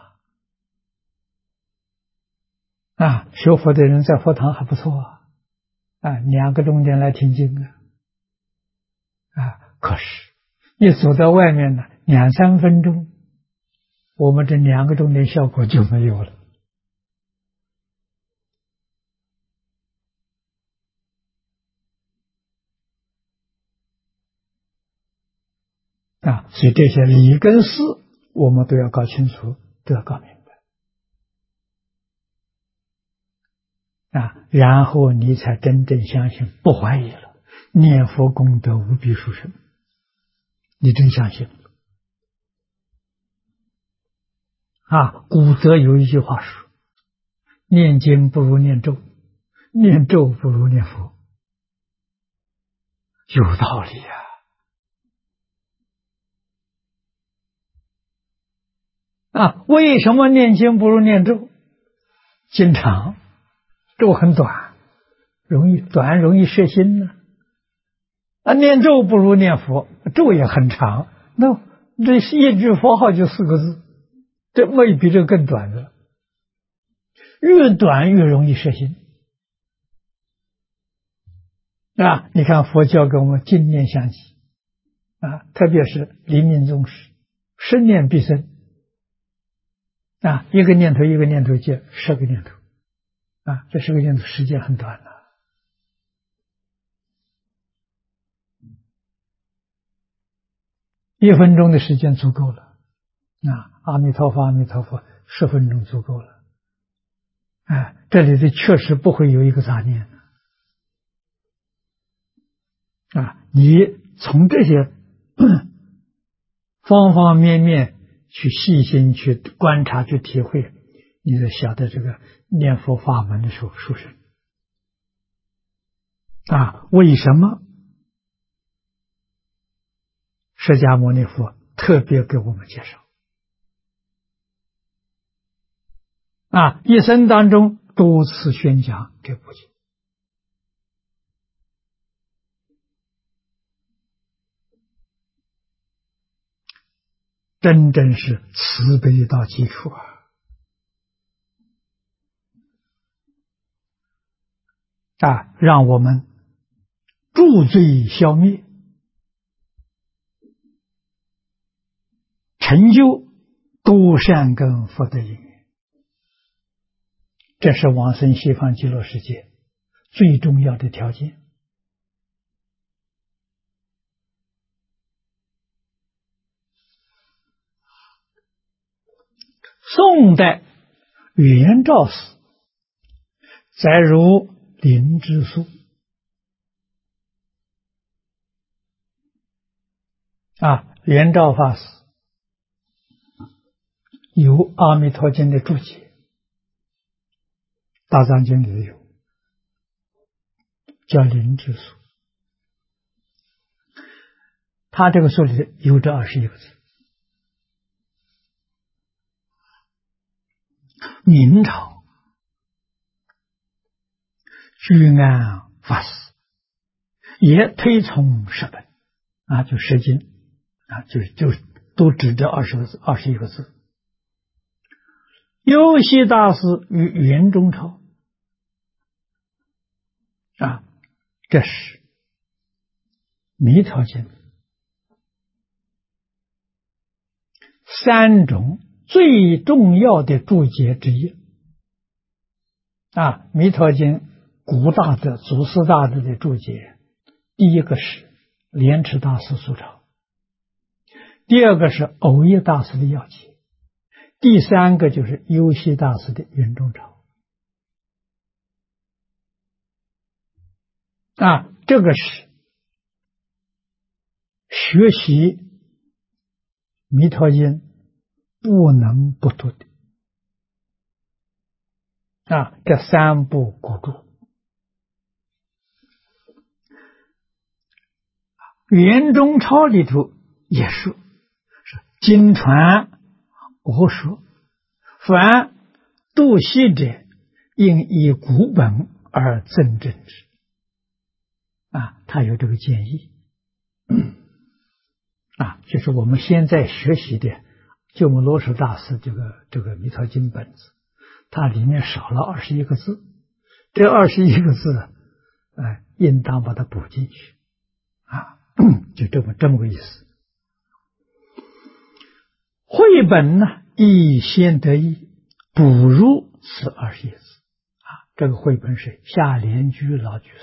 学佛的人在佛堂还不错2个钟点来听经可是一走到外面呢，2、3分钟，我们这2个钟点效果就没有了所以这些理跟事我们都要搞清楚，都要搞明白然后你才真正相信，不怀疑了，念佛功德无比殊胜，你真相信古德有一句话说，念经不如念咒，念咒不如念佛，有道理为什么念经不如念咒？经长，咒很短，容易摄心呢念咒不如念佛，咒也很长，那这一句佛号就4个字，这没比这个更短的，越短越容易摄心你看佛教给我们净念相继特别是临命终时，生念必生一个念头一个念头接10个念头这10个念头时间很短1分钟的时间足够了阿弥陀佛阿弥陀佛10分钟足够了这里的确实不会有一个杂念你从这些方方面面去细心去观察去体会，你就晓得这个念佛法门的殊胜为什么释迦牟尼佛特别给我们介绍一生当中多次宣讲这部经真正是慈悲到基础让我们诸罪消灭，成就多善根福德因缘，这是往生西方极乐世界最重要的条件。宋代元照寺载入灵芝书元照法师有《阿弥陀经》的注解，大藏经里有，叫灵芝书。他这个书里有这21个字。明朝居安法师也推崇十本就十经就都指这21个字。幽西大师与袁中超这是弥陀经3种最重要的注解之一弥陀经古大德、祖师大德的注解，第一个是莲池大师所抄，第二个是藕益大师的要解，第三个就是幽西大师的圆中抄这个是学习弥陀经不能不读的这3部古著。圆中抄里头也是经传我说，凡读习者应以古本而增正之他有这个建议就是我们现在学习的鸠摩罗什大师这个弥陀经本子，它里面少了21个字，这21个字应当把它补进去就这么个意思。绘本呢，亦先得益，补入此21字这个绘本是夏莲居老居士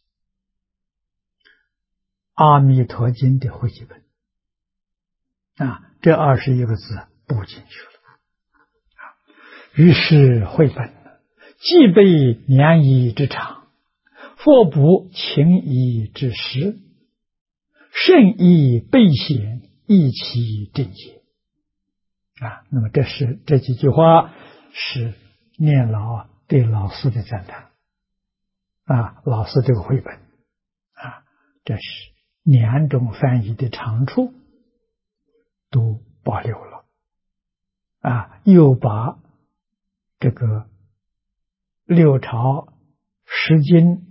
阿弥陀经的汇集本这21个字补进去了于是绘本既备良医之长，复补情义之实，甚易备显，益其正解那么这几句话是念老对老师的赞叹老师这个绘本这是2种翻译的长处都保留了又把这个6朝10经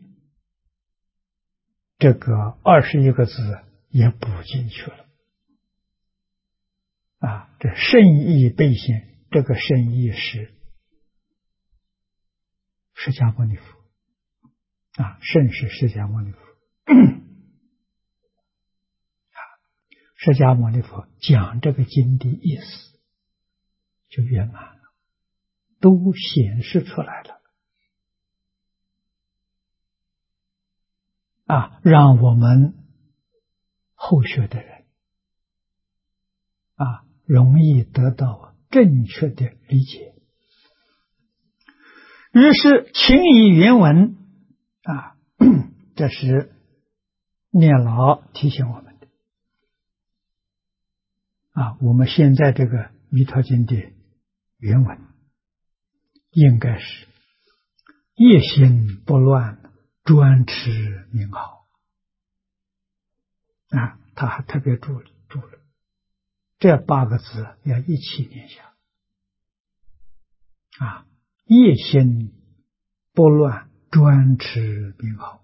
这个21个字也补进去了这圣意备显，这个圣意是释迦牟尼佛圣是释迦牟尼佛释迦牟尼佛讲这个经的意思就圆满了，都显示出来了让我们后学的人容易得到正确的理解。于是情以原文这是念老提醒我们的我们现在这个弥陀经的原文应该是业心不乱，专持名号他还特别注了这8个字要一起念下业心不乱，专持名号，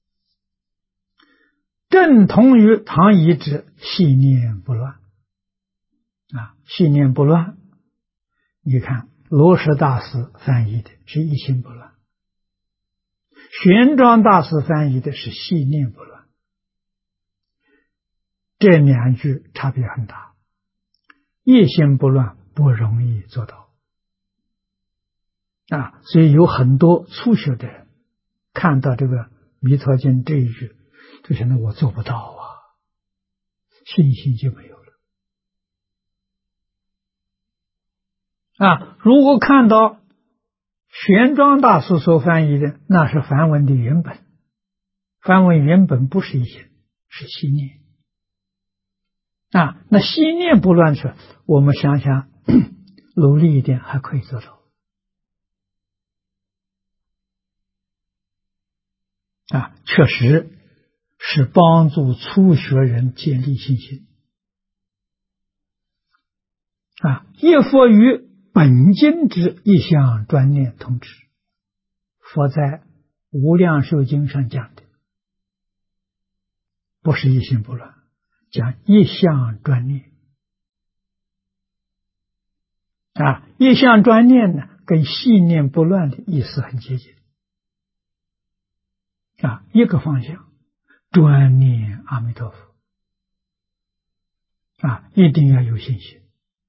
正同于唐遗之细念不乱信念不乱。你看罗什大师翻译的是一心不乱，玄奘大师翻译的是信念不乱，这两句差别很大。一心不乱不容易做到所以有很多初学的人看到这个弥陀经这一句，就想到我做不到信心就没有了如果看到玄奘大师所翻译的，那是梵文的原本，梵文原本不是一心，是信念那信念不乱出来，我们想想努力一点还可以做到确实是帮助初学人建立信心亦复与本经之一向专念同持。佛在无量寿经上讲的不是一心不乱，讲一向专念一向专念呢，跟信念不乱的意思很接近一个方向，专念阿弥陀佛一定要有信心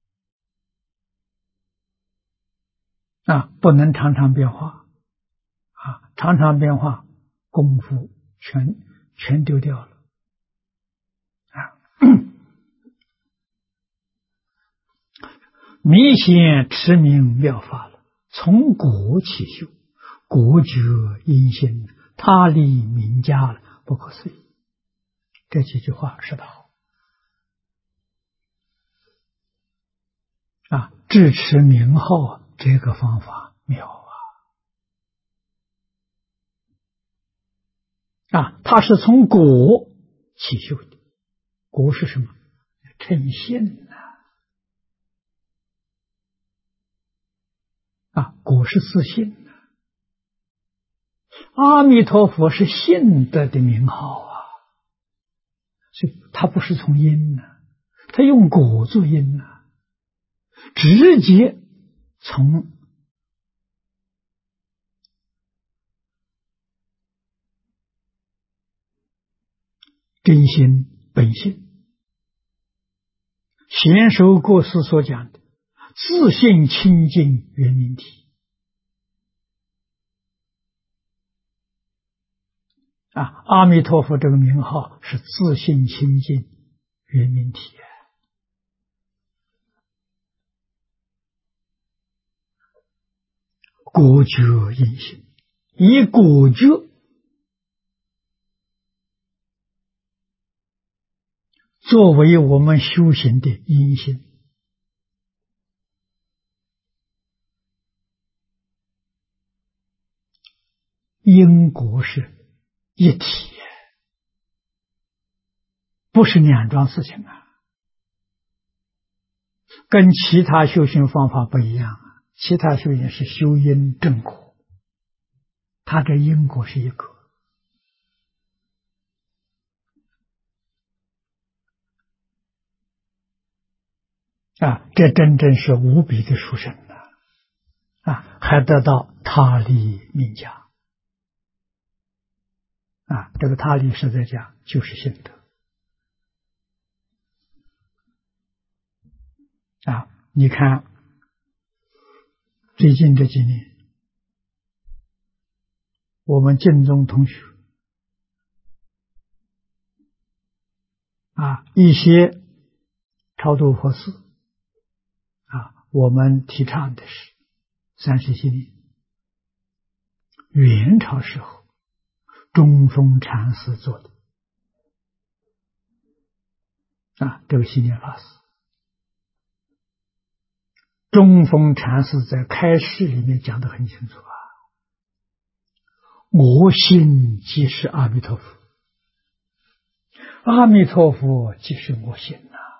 不能常常变化常常变化功夫全丢掉了迷先持名妙法了，从古起修，古觉因心，他立名家了，不可思议。这几句话说得好智持名号这个方法妙它是从古起修的。古是什么？称信古是自信阿弥陀佛是信德的名号所以他不是从因他用古作因直接从真心本性贤首过世所讲的自信清净圆明体阿弥陀佛这个名号是自信清净圆明体古觉因心，以古觉作为我们修行的因心因果是一体不是两桩事情跟其他修行方法不一样其他修行是修因正果，它这因果是一个这真正是无比的殊胜还得到他立名家这个他立是在讲就是信德你看最近这几年我们净宗同学一些超度佛事我们提倡的是37年元朝时候中峰禅师做的这个信念法师中峰禅师在开示里面讲得很清楚我心即是阿弥陀佛，阿弥陀佛即是我心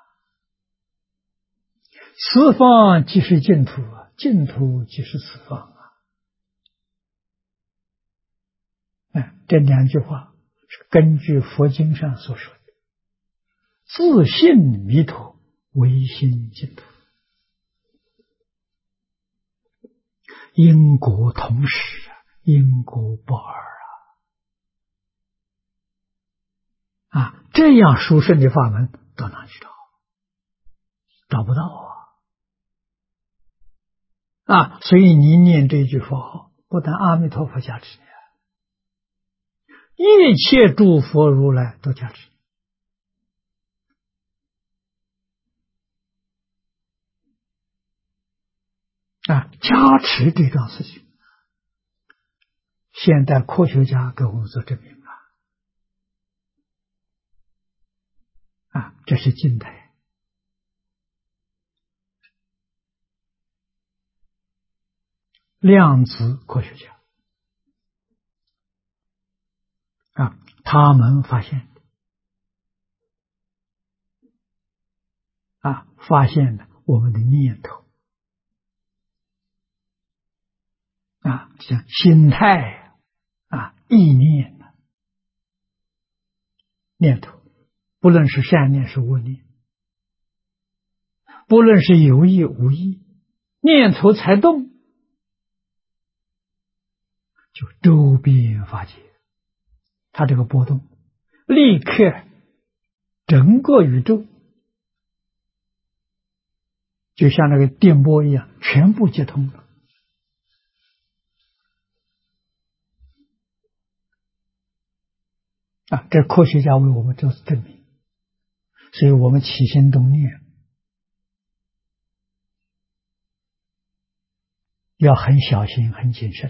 此方即是净土净土即是此方这两句话是根据佛经上所说的自信弥陀唯心净土因果同时，因果不二这样殊胜的法门到哪去找？找不到所以你念这句佛号，不但阿弥陀佛加持你，一切诸佛如来都加持你加持这桩事情，现代科学家给我们做证明这是近代量子科学家他们发现了我们的念头像心态意念念头，不论是善念是恶念，不论是有意无意，念头才动，就周边法界，它这个波动立刻整个宇宙就像那个电波一样全部接通了这科学家为我们做证明，所以我们起心动念要很小心很谨慎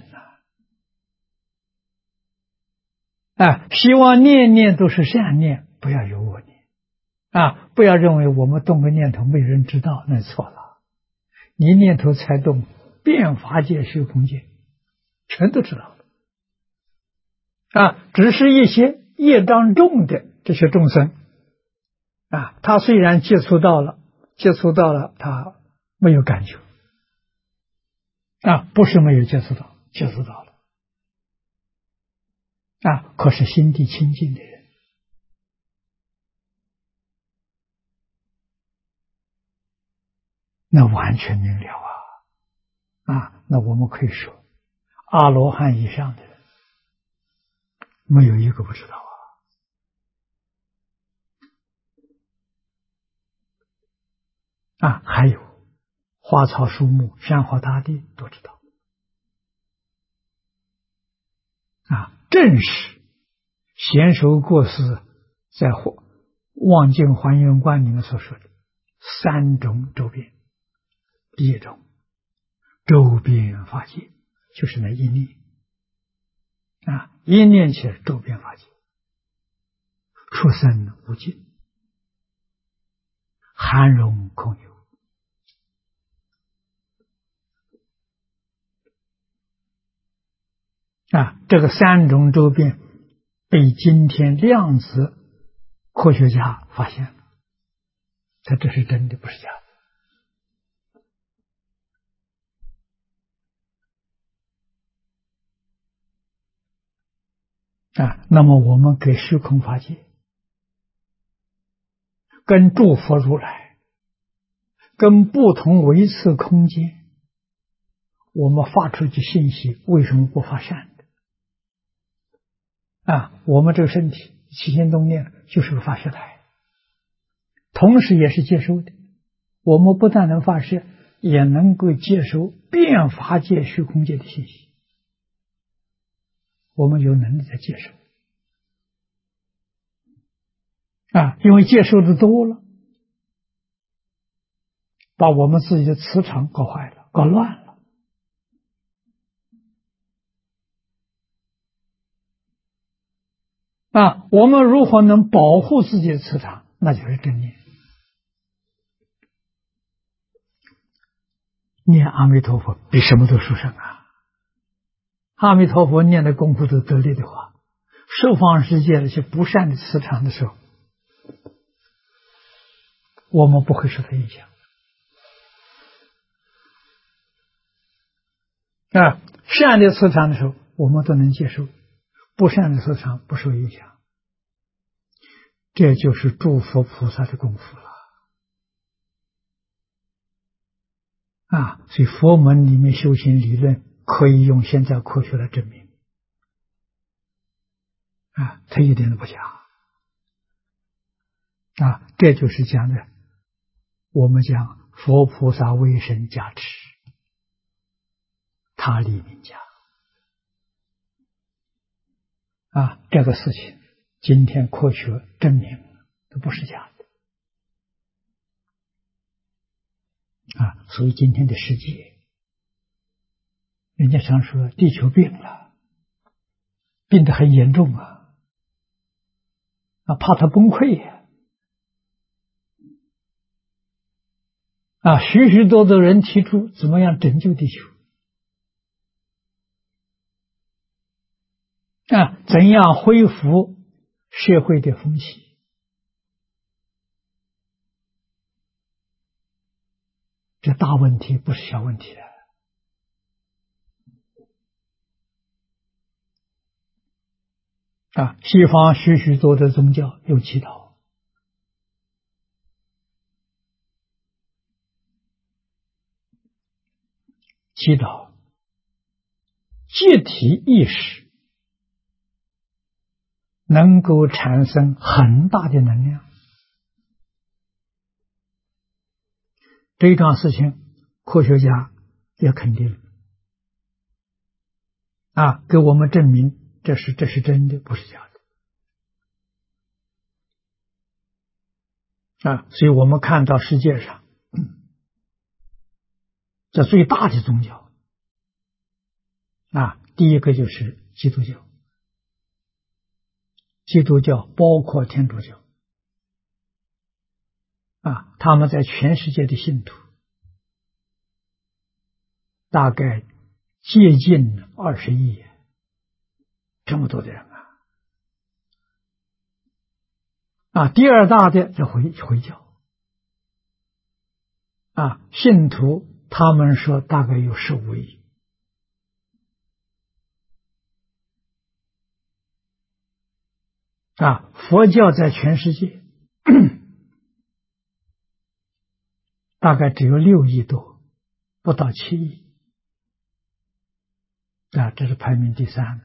希望念念都是善念，不要有恶念不要认为我们动个念头没人知道，那错了。你念头才动，遍法界虚空界全都知道了只是一些业障重的这些众生他虽然接触到了，他没有感觉不是没有接触到，接触到了可是心地清净的人那完全明了那我们可以说阿罗汉以上的人没有一个不知道还有花草树木山河大地都知道正是贤首过世在望境还原观里面所说的三种周边。第一种周边法界，就是那一念一念起来周边法界，出生无尽，含容空有这个三种周边被今天量子科学家发现了，这是真的，不是假的那么我们给虚空法界跟诸佛如来跟不同维次空间，我们发出去信息，为什么不发善的我们这个身体起心动念就是个发射台，同时也是接收的。我们不但能发射，也能够接收遍法界虚空界的信息，我们有能力在接收因为接收的多了，把我们自己的磁场搞坏了，搞乱了我们如何能保护自己的磁场？那就是正念，念阿弥陀佛比什么都殊胜阿弥陀佛念的功夫都得力的话，十方世界那些不善的磁场的时候，我们不会受到影响善的磁场的时候我们都能接受，不善的磁场不受影响，这就是诸佛菩萨的功夫了所以佛门里面修行理论可以用现在科学来证明啊，他一点都不假啊，这就是讲的，我们讲佛菩萨为神加持，他立名家啊，这个事情今天科学证明都不是假的啊，所以今天的世界，人家常说地球病了，病得很严重啊，怕它崩溃呀。许许多多人提出怎么样拯救地球怎样恢复社会的风气，这大问题不是小问题了西方许许多的宗教有祈祷集体意识能够产生很大的能量，这一桩事情科学家也肯定给我们证明这是真的，不是假的所以我们看到世界上这最大的宗教第一个就是基督教，基督教包括天主教他们在全世界的信徒大概接近20亿，这么多的人第二大的是回教信徒他们说大概有15亿佛教在全世界大概只有6亿多，不到7亿这是排名第3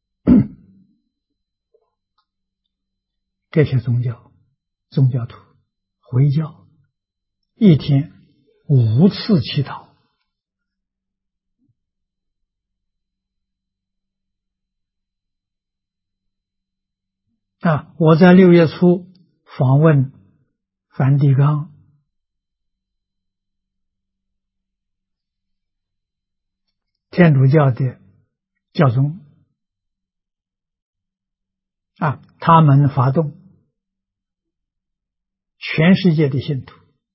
这些宗教徒回教一天5次祈祷我在6月初访问梵蒂冈，天主教的教宗他们发动全世界的信徒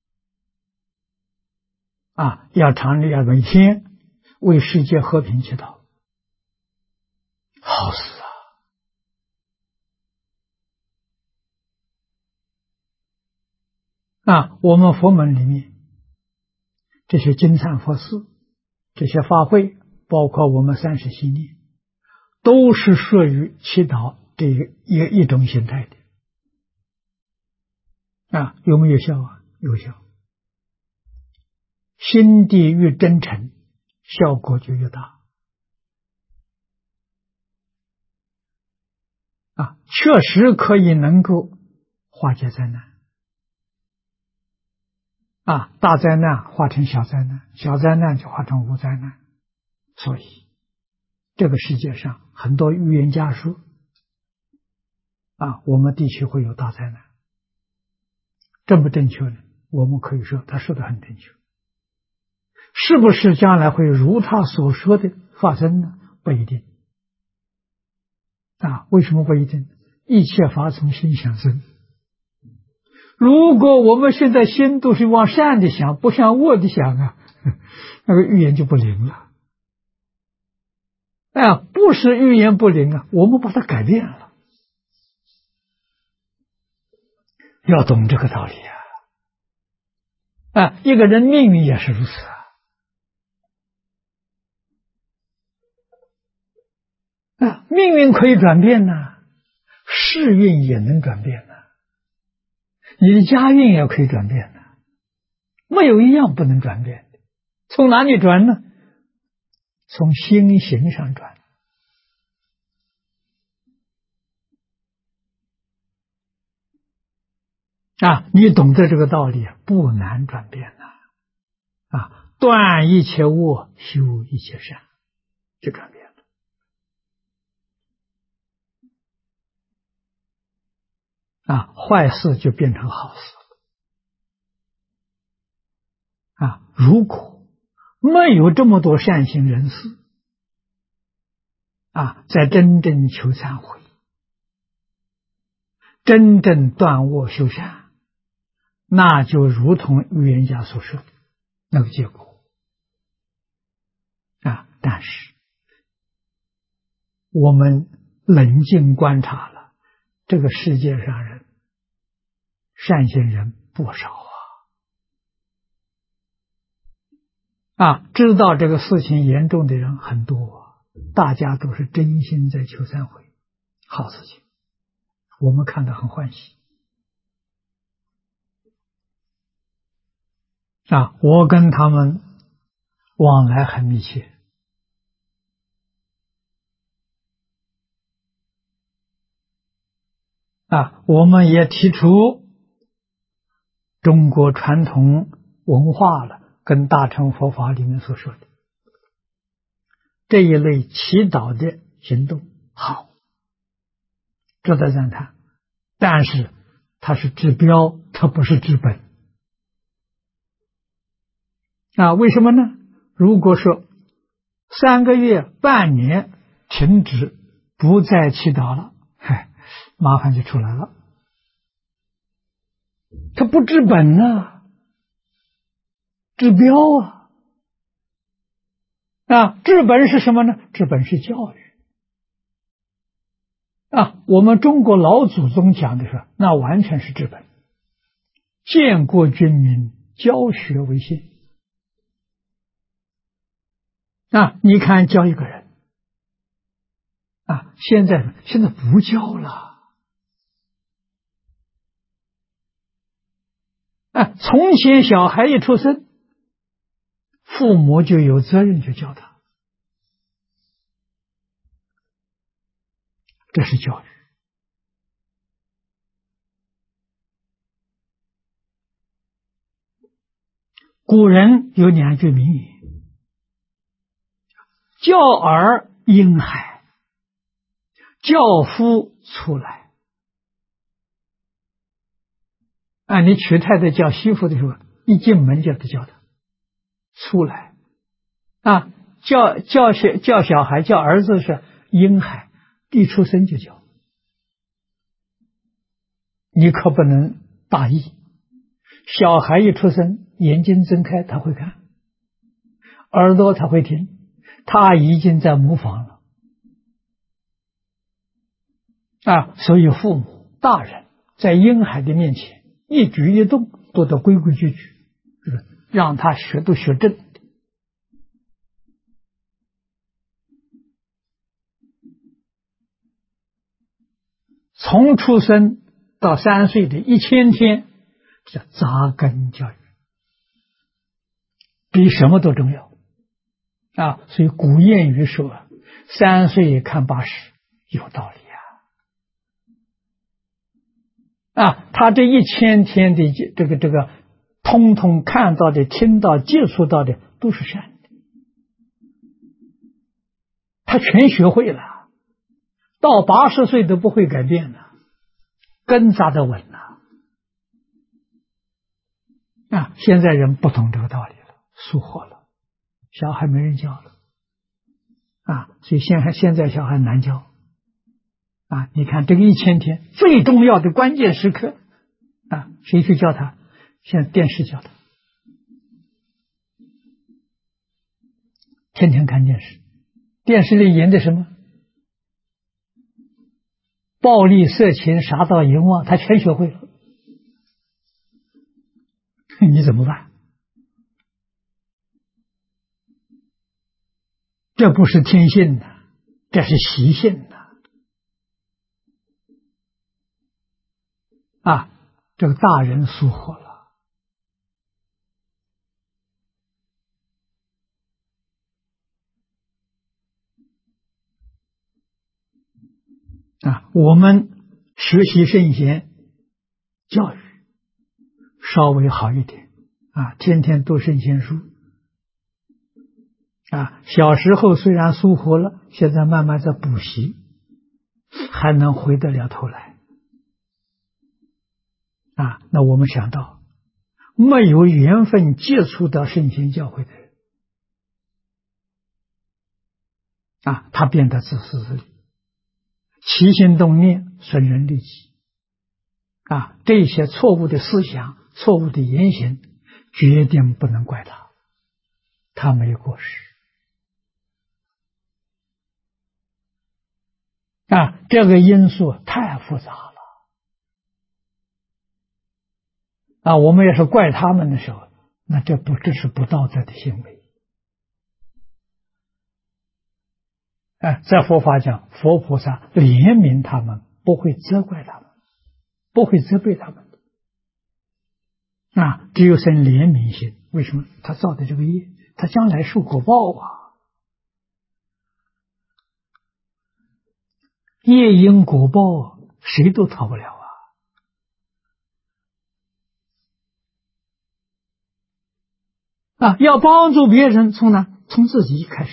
要每天为世界和平祈祷，好死我们佛门里面这些金忏佛寺，这些法会，包括我们30系列，都是属于祈祷这一种形态的有没有效有效，心地越真诚，效果就越大确实可以能够化解灾难大灾难化成小灾难，小灾难就化成无灾难，所以这个世界上很多预言家说我们地区会有大灾难，正不正确呢？我们可以说他说的很正确，是不是将来会如他所说的发生呢？不一定为什么不一定？一切法从心想生，如果我们现在心都是往善的想，不向恶的想那个预言就不灵了不是预言不灵我们把它改变了，要懂这个道理一个人命运也是如此命运可以转变世运也能转变你的家运也可以转变没有一样不能转变的。从哪里转呢？ 从心行上转。你懂得这个道理，不难转变的。断一切恶，修一切善，就转变了。坏事就变成好事了。如果没有这么多善行人士在真正求忏悔，真正断恶修善，那就如同预言家所说的那个结果。但是我们冷静观察了，这个世界上人善心人不少知道这个事情严重的人很多大家都是真心在求忏悔，好事情，我们看得很欢喜我跟他们往来很密切我们也提出中国传统文化了，跟大乘佛法里面所说的这一类祈祷的行动好，值得赞叹，但是它是治标，它不是治本为什么呢？如果说3个月、半年停止，不再祈祷了，麻烦就出来了。它不治本治标治本是什么呢？治本是教育我们中国老祖宗讲的是，那完全是治本，建国军民，教学为先你看教一个人现在不教了从前小孩一出生，父母就有责任去教他，这是教育。古人有2句名言，教儿婴孩，教夫出来你娶太太叫媳妇的时候，一进门就得叫他出来叫小孩叫儿子是婴孩，一出生就叫，你可不能大意。小孩一出生，眼睛睁开他会看，耳朵他会听，他已经在模仿了所以父母大人在婴孩的面前一举一动都得规规矩矩，让他都学正。从出生到3岁的1000天叫扎根教育，比什么都重要所以古谚语说3岁看80，有道理他这1000天的这个通通看到的、听到、接触到的都是善的，他全学会了，到80岁都不会改变了，根扎得稳了现在人不懂这个道理了，疏忽了，小孩没人教了所以现在小孩难教你看这个1000天最重要的关键时刻谁去教他？现在电视教他，天天看电视，电视里演的什么？暴力、色情、杀盗、淫妄，他全学会了你怎么办？这不是天性这是习性这个大人疏忽了我们学习圣贤教育稍微好一点天天读圣贤书小时候虽然疏忽了，现在慢慢在补习，还能回得了头来那我们想到没有缘分接触到圣贤教诲的人他变得自私自利，起心动念损人利己这些错误的思想、错误的言行，决定不能怪他，他没有过失这个因素太复杂了我们要是怪他们的时候，那这是不道德的行为在佛法讲，佛菩萨怜悯他们，不会责怪他们，不会责备他们只有生怜悯心。为什么？他造的这个业，他将来受果报业因果报谁都逃不了要帮助别人，从哪？从自己开始，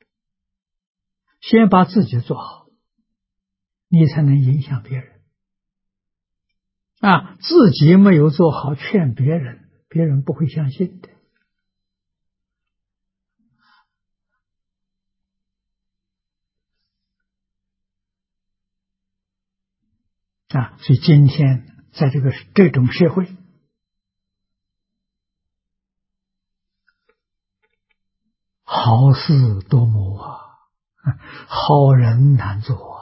先把自己做好，你才能影响别人自己没有做好，劝别人，别人不会相信的所以今天在这种社会，好事多磨好人难做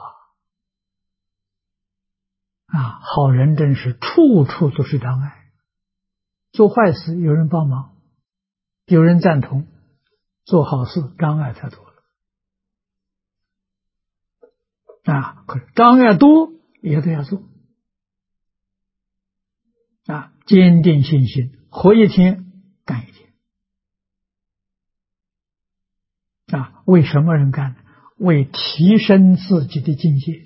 好人真是处处都是障碍，做坏事有人帮忙，有人赞同，做好事障碍太多了可是障碍多也都要做坚定信心，活一天干一天为什么人干呢？为提升自己的境界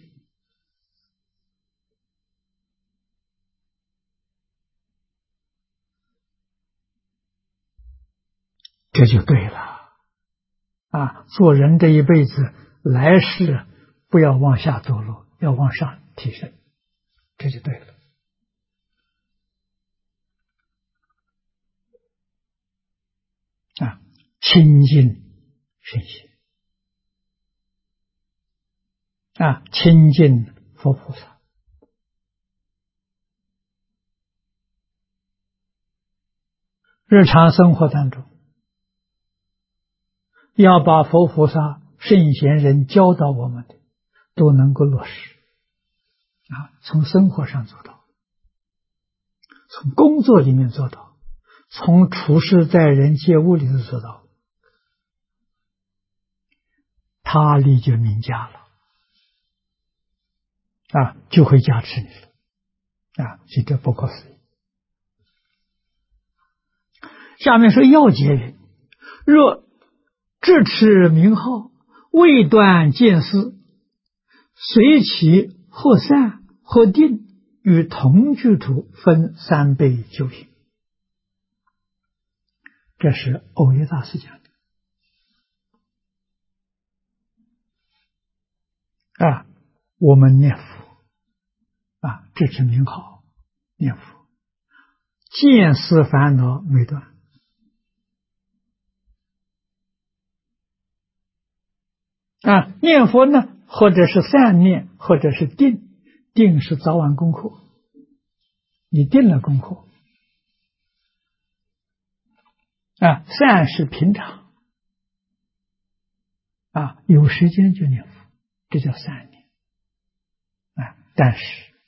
这就对了做人这一辈子，来世不要往下堕落，要往上提升，这就对了亲近圣贤亲近佛菩萨日常生活当中要把佛菩萨圣贤人教导我们的都能够落实从生活上做到，从工作里面做到，从处事待人接物里头做到，他力就名家了就会加持你了所以这不可思议。下面说要解云：若智持名号，未断见思，随其或散或定，与同居土分三倍九品。这是耦约大师讲的我们念佛智持名号，念佛见思烦恼没断念佛呢，或者是散念，或者是定，定是早晚功课，你定了功课散是平常有时间就念佛，这叫散念但是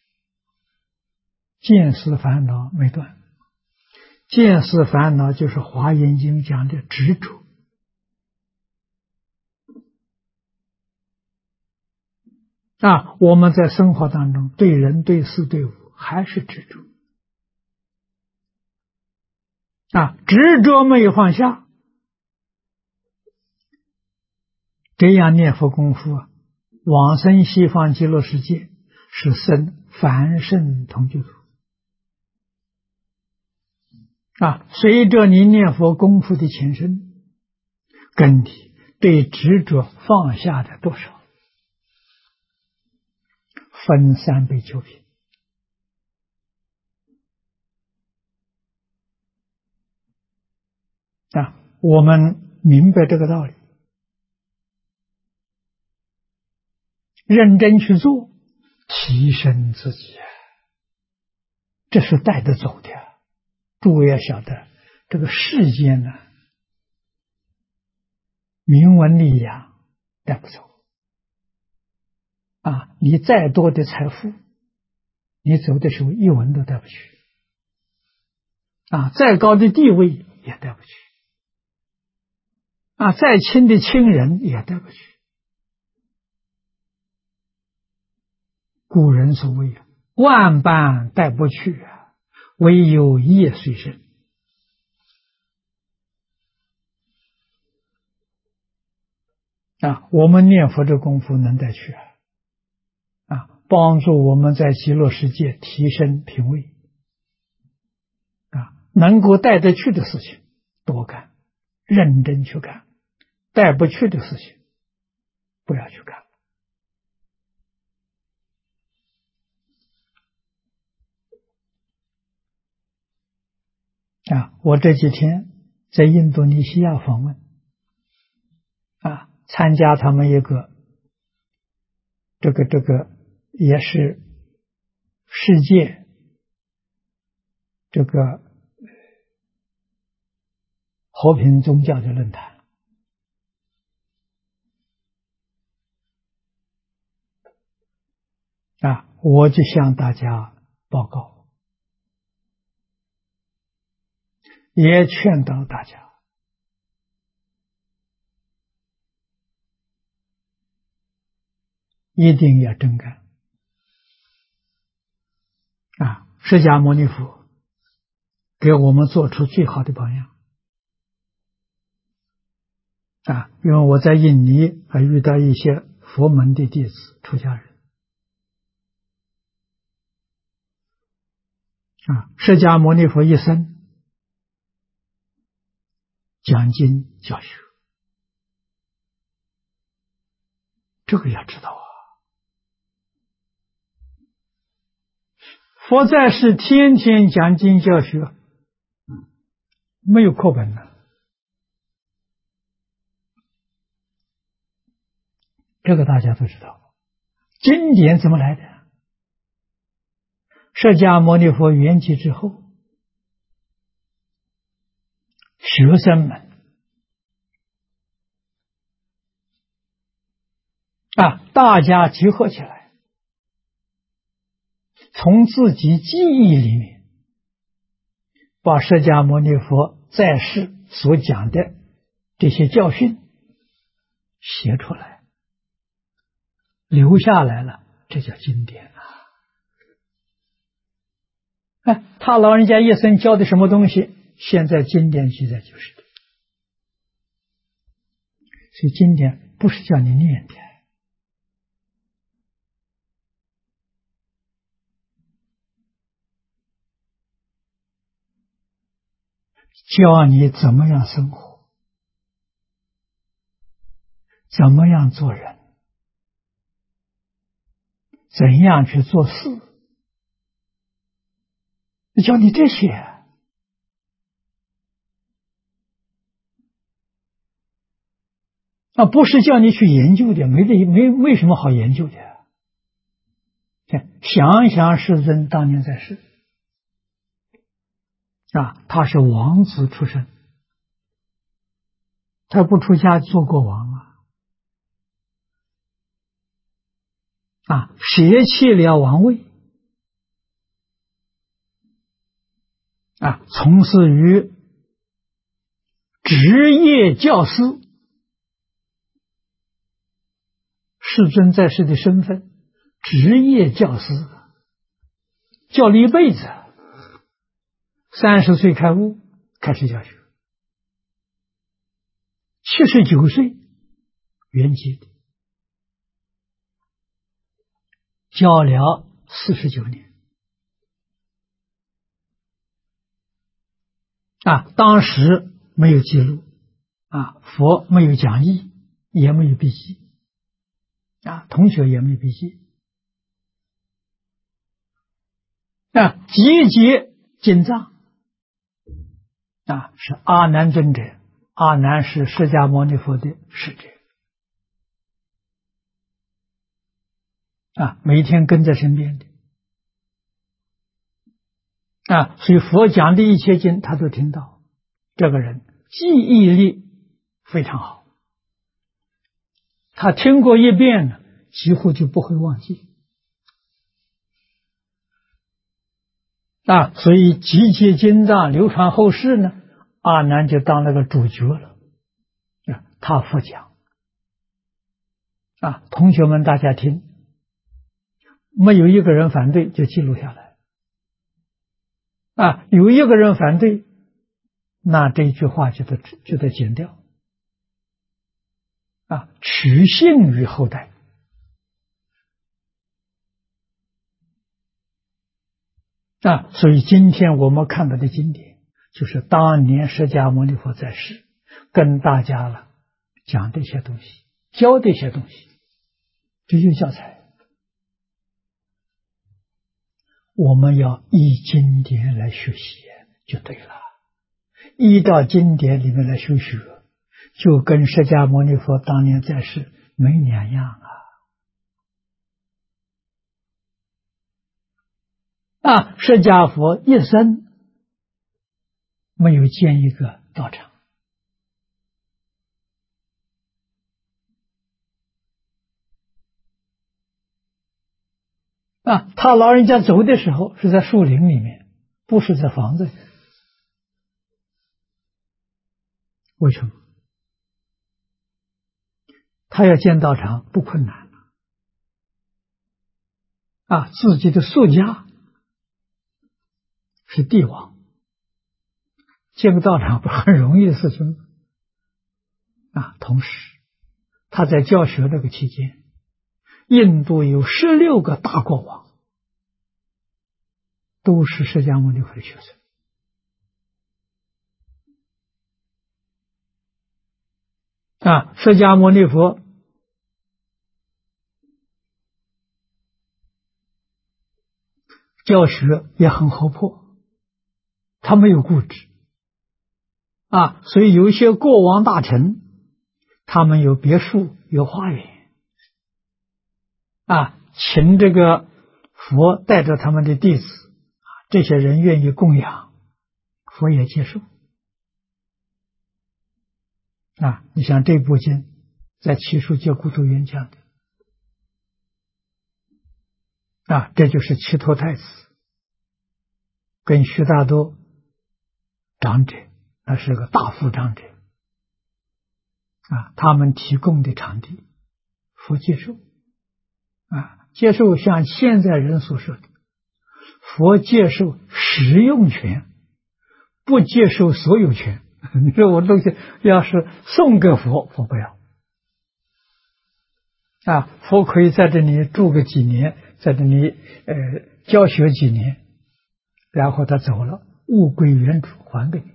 见思烦恼没断，见思烦恼就是华严经讲的执着我们在生活当中对人对事对物还是执着执着没有放下，这样念佛功夫往生西方极乐世界是生凡圣同居土。随着你念佛功夫的前身，跟你对执着放下的多少，分3倍9品。我们明白这个道理，认真去做，提升自己，这是带得走的。诸位要晓得，这个世间呢，名闻利养带不走。你再多的财富，你走的时候一文都带不去。再高的地位也带不去。再亲的亲人也带不去。古人所谓万般带不去，唯有业随身。我们念佛的功夫能带去帮助我们在极乐世界提升品位。能够带得去的事情多干，认真去干；带不去的事情不要去干。我这几天在印度尼西亚访问，参加他们一个这个也是世界这个和平宗教的论坛。我就向大家报告，也劝导大家，一定要真干。释迦牟尼佛给我们做出最好的榜样。因为我在印尼还遇到一些佛门的弟子、出家人。释迦牟尼佛一生讲经教学，这个要知道佛在世天天讲经教学，没有课本的，这个大家都知道。经典怎么来的？释迦牟尼佛圆寂之后，学生们大家集合起来，从自己记忆里面把释迦牟尼佛在世所讲的这些教训写出来，留下来了，这叫经典他老人家一生教的什么东西，现在经典记载就是的。所以经典不是叫你念的，教你怎么样生活，怎么样做人，怎样去做事，教你这些。不是叫你去研究的，没什么好研究的。想想世尊当年在世他是王子出身，他不出家做过王舍弃了王位从事于职业教师。世尊在世的身份，职业教师，教了一辈子，30岁开悟，开始教学，79岁圆寂的教了49年当时没有记录佛没有讲义，也没有笔记同学也没有笔记集结经藏是阿难尊者，阿难是释迦牟尼佛的使者每天跟在身边的所以佛讲的一切经他都听到，这个人记忆力非常好，他听过一遍呢，几乎就不会忘记所以集结经藏流传后世呢，阿难就当那个主角了他佛讲同学们大家听，没有一个人反对就记录下来有一个人反对，那这一句话就得剪掉取信于后代所以今天我们看到的经典，就是当年释迦牟尼佛在世跟大家讲这些东西，教这些东西，这就是教材。我们要依经典来学习就对了，依到经典里面来修学，就跟释迦牟尼佛当年在世没两样释迦佛一生没有建一个道场他老人家走的时候是在树林里面，不是在房子里。为什么？他要建道场不困难自己的宿家是帝王，建个道场不是很容易的事情同时他在教学这个期间，印度有16个大国王都是释迦牟尼佛的学生释迦牟尼佛教学也很活泼，他没有固执所以有一些国王大臣，他们有别墅有花园请这个佛带着他们的弟子这些人愿意供养，佛也接受你像这部经在祇树戒孤独园讲的这就是祇陀太子跟须大多长者，那是个大富长者他们提供的场地，佛接受接受像现在人所说的，佛接受使用权，不接受所有权。你说我东西要是送给佛，佛不要佛可以在这里住个几年，在这里教学几年，然后他走了，物归原主，还给你。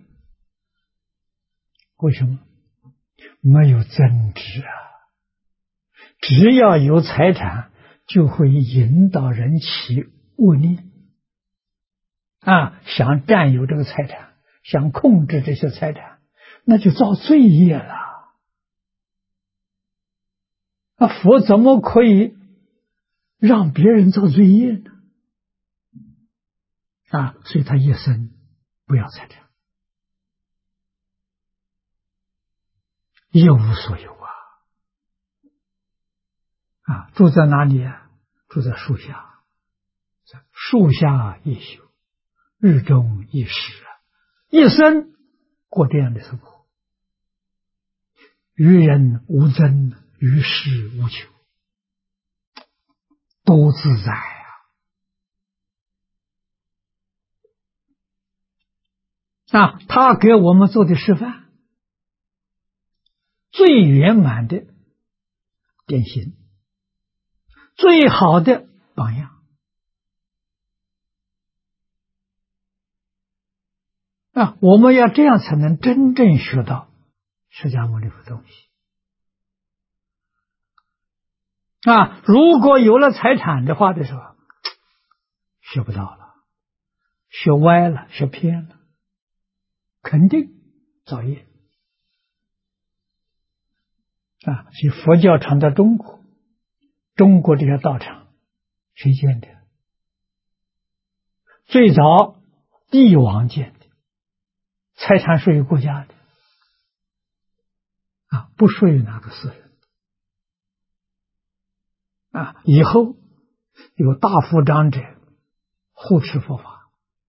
为什么？没有增值只要有财产，就会引导人起恶念想占有这个财产，想控制这些财产，那就造罪业了佛怎么可以让别人造罪业呢所以他一生不要财产，一无所有住在哪里住在树下，树下一宿，日中一时一生过这样的生活，于人无争，于事无求，多自在他给我们做的示范，最圆满的典型，最好的榜样啊！我们要这样才能真正学到释迦牟尼佛东西啊！如果有了财产的话的时候，学不到了，学歪了，学偏了，肯定造业啊！所以佛教传到中国，中国这些道场谁建的？最早帝王建的，财产属于国家的啊，不属于哪个私人啊。以后有大富长者护持佛法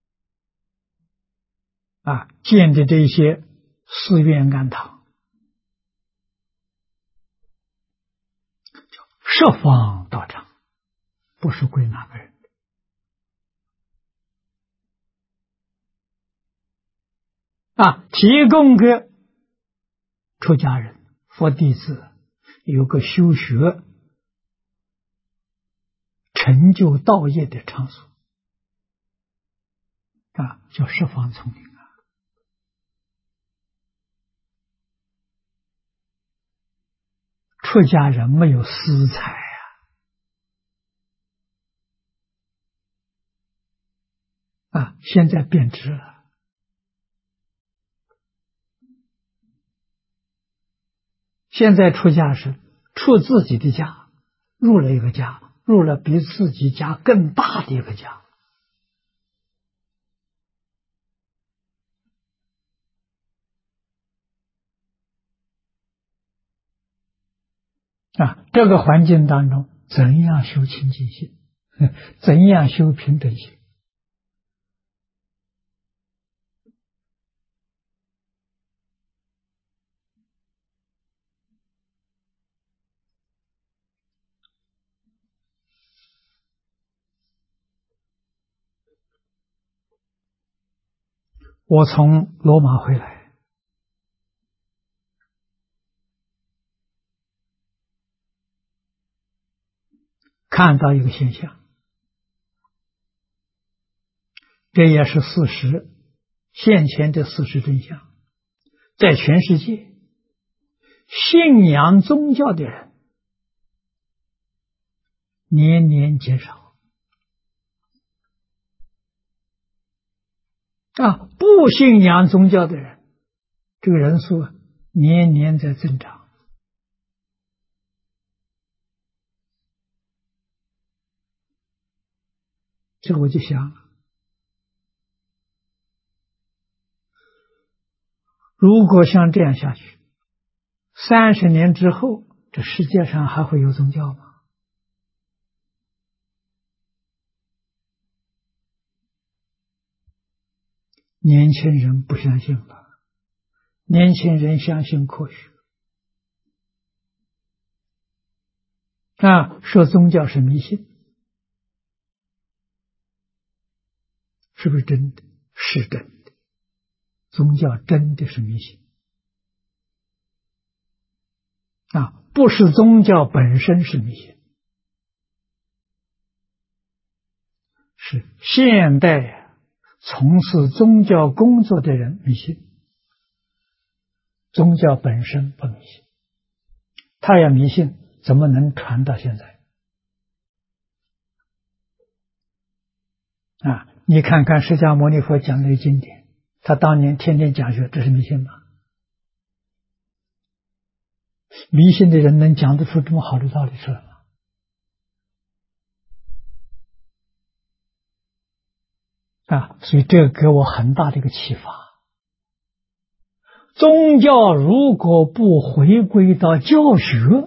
啊，建的这些寺院庵堂，十方道场，不是归哪个人啊，提供给出家人、佛弟子有个修学、成就道业的场所啊，叫十方丛林啊。出家人没有私财啊，现在变质了。现在出家是出自己的家，入了一个家，入了比自己家更大的一个家啊。这个环境当中，怎样修清净心？怎样修平等心？我从罗马回来，看到一个现象，这也是事实，现前的事实真相。在全世界，信仰宗教的人年年减少啊，不信仰宗教的人，这个人数年年在增长。这个我就想，如果像这样下去，30年之后，这世界上还会有宗教吗？年轻人不相信了，年轻人相信科学啊，说宗教是迷信，是不是真的？是真的，宗教真的是迷信啊，不是宗教本身是迷信，是现代从事宗教工作的人迷信，宗教本身不迷信。他要迷信，怎么能传到现在啊？你看看释迦牟尼佛讲的经典，他当年天天讲学，这是迷信吗？迷信的人能讲得出这么好的道理出来吗？啊，所以这个给我很大的一个启发。宗教如果不回归到教学，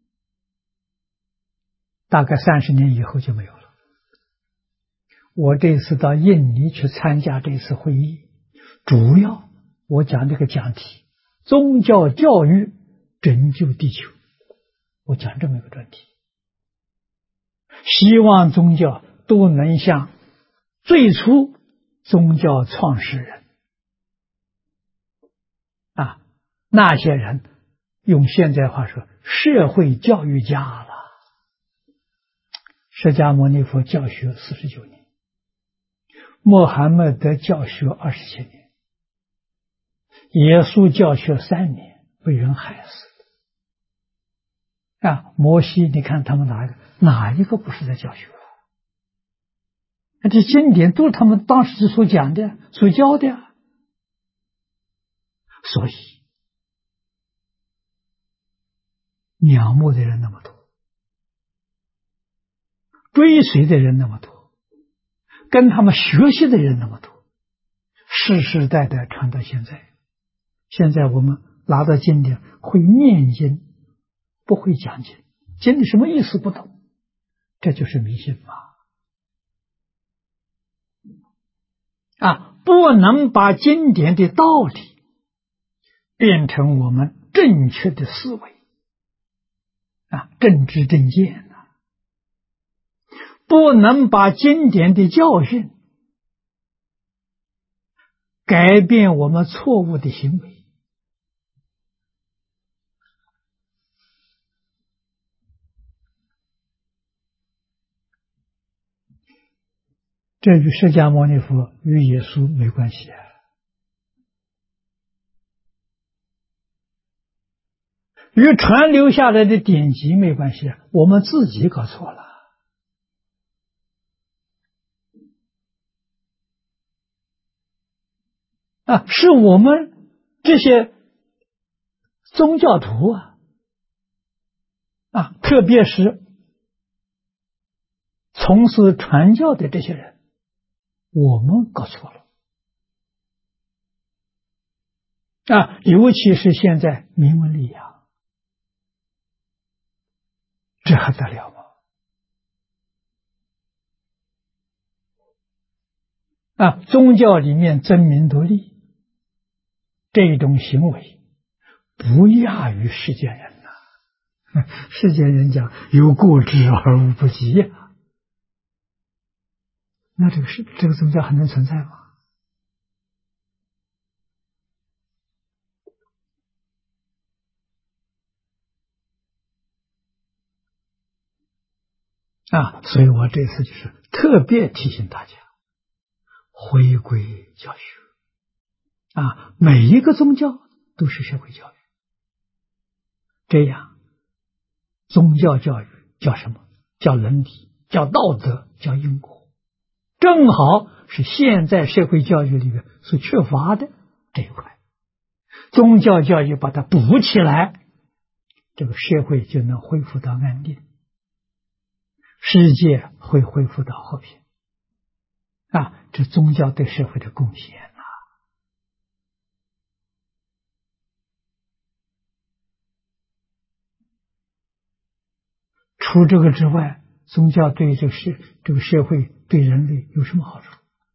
大概30年以后就没有了。我这次到印尼去参加这次会议，主要我讲这个讲题，宗教教育拯救地球，我讲这么一个专题，希望宗教都能像最初宗教创始人啊，那些人用现在话说，社会教育家了， 释迦牟尼佛教学49年，穆罕默德教学27年，耶稣教学3年，被人害死的。摩西，你看他们哪一个不是在教学？这经典都是他们当时所讲的、所教的。所以仰慕的人那么多，追随的人那么多，跟他们学习的人那么多，世世代代传到现在。现在我们拿到经典，会念经，不会讲经，经的什么意思不懂，这就是迷信嘛！不能把经典的道理变成我们正确的思维正知正见不能把经典的教训改变我们错误的行为。这与释迦牟尼佛与耶稣没关系与传留下来的典籍没关系我们自己搞错了是我们这些宗教徒特别是从事传教的这些人，我们搞错了尤其是现在明文利养，这还得了吗？宗教里面争名夺利这种行为不亚于世间人世间人讲有过之而无不及那这个宗教还能存在吗？所以我这次就是特别提醒大家回归教学每一个宗教都是社会教育，这样宗教教育叫什么？叫伦理，叫道德，叫因果，正好是现在社会教育里面所缺乏的这一块。宗教教育把它补起来，这个社会就能恢复到安定，世界会恢复到和平这宗教对社会的贡献除这个之外，宗教对这个社会对人类有什么好处？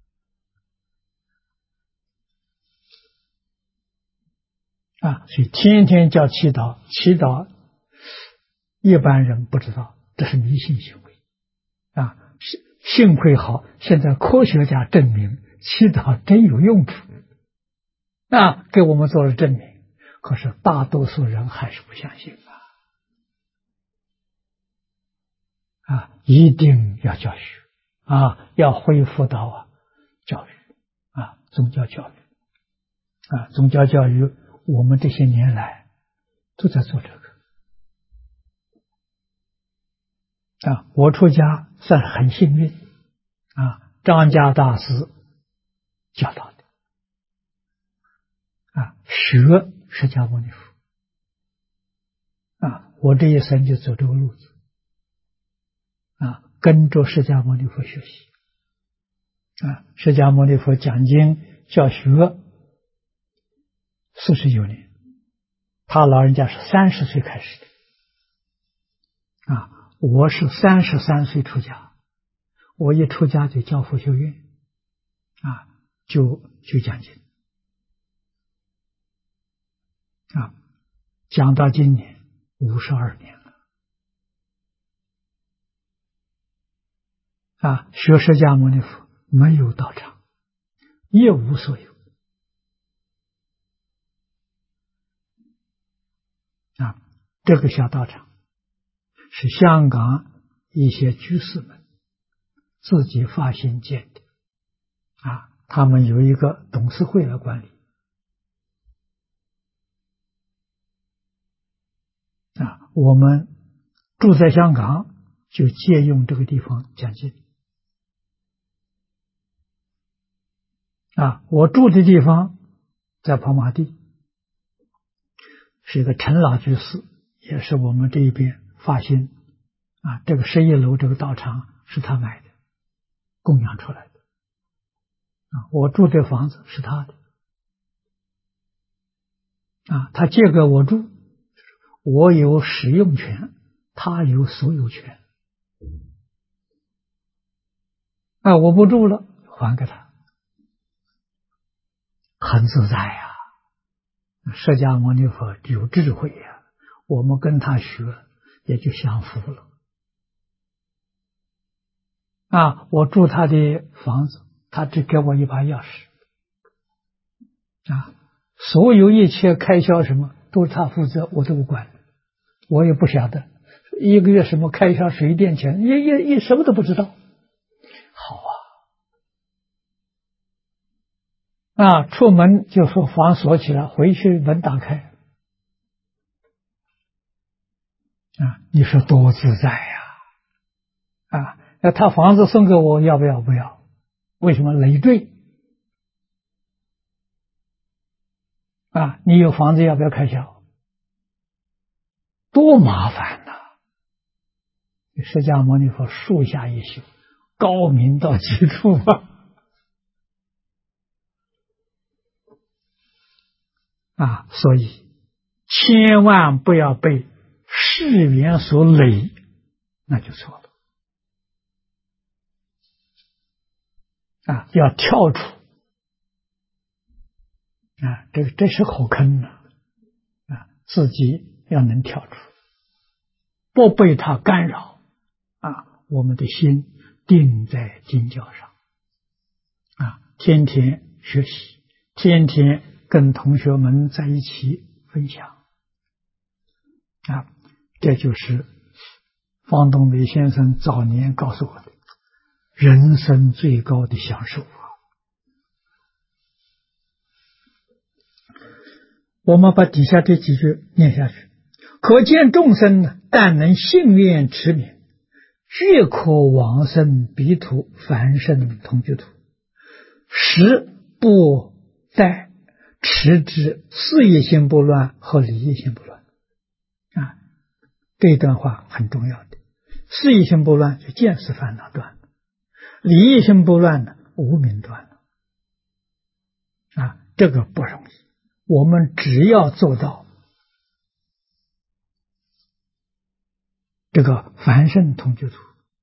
所以天天叫祈祷，祈祷一般人不知道，这是迷信行为幸亏好，现在科学家证明祈祷真有用处给我们做了证明。可是大多数人还是不相信一定要教学要恢复到教育宗教教育宗教教育，我们这些年来都在做这个我出家算是很幸运张家大师教导的学释迦牟尼佛我这一生就走这个路子跟着释迦牟尼佛学习释迦牟尼佛讲经教学49年，他老人家是30岁开始的我是33岁出家，我一出家就教佛学院就讲经讲到今年52年了学释迦牟尼佛没有道场，一无所有这个小道场是香港一些居士们自己发心建的他们有一个董事会来管理我们住在香港就借用这个地方讲经我住的地方在跑马地，是一个陈老居士，也是我们这一边发心这个11楼这个道场是他买的，供养出来的我住的房子是他的他借给我住，我有使用权，他有所有权我不住了还给他，很自在释迦牟尼佛有智慧我们跟他学也就相符了我住他的房子，他只给我一把钥匙所有一切开销什么都是他负责，我都不管，我也不晓得一个月什么开销水电钱也什么都不知道。好出门就说房锁起来，回去门打开你说多自在那他房子送给我要不要？不要。为什么？累赘你有房子要不要开销？多麻烦释迦牟尼佛树下一宿，高明到极处所以千万不要被世缘所累，那就错了要跳出这是火坑自己要能跳出，不被它干扰我们的心定在经教上天天学习，天天跟同学们在一起分享这就是方东美先生早年告诉我的人生最高的享受我们把底下这几句念下去，可见众生但能信愿持名，绝可往生彼土凡圣同居土，实不待持之事业心不乱和理业心不乱这段话很重要的。事业心不乱就见识烦恼断了，理业心不乱呢无明断了这个不容易，我们只要做到这个凡圣同居土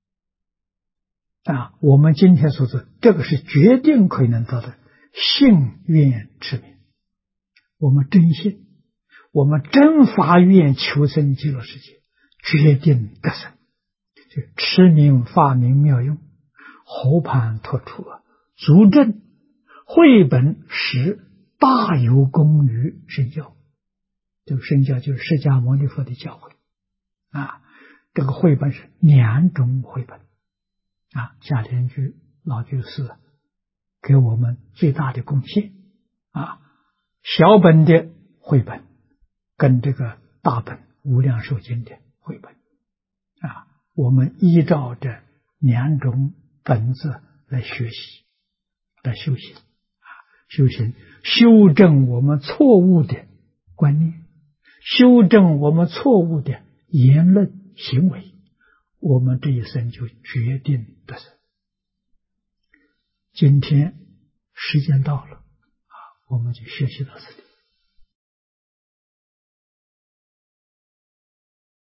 我们今天所做这个是决定可以能做的信愿持名，我们真信，我们真发愿求生极乐世界，决定得生，就持名发明妙用，河畔托出足证绘本实大有功于身教。这个身教就是释迦牟尼佛的教诲这个绘本是2种绘本夏莲居老居士给我们最大的贡献小本的绘本跟这个大本无量寿经的绘本我们依照这2种本子来学习来修行修行修正我们错误的观念，修正我们错误的言论行为，我们这一生就决定得生。今天时间到了我们就学习到这里。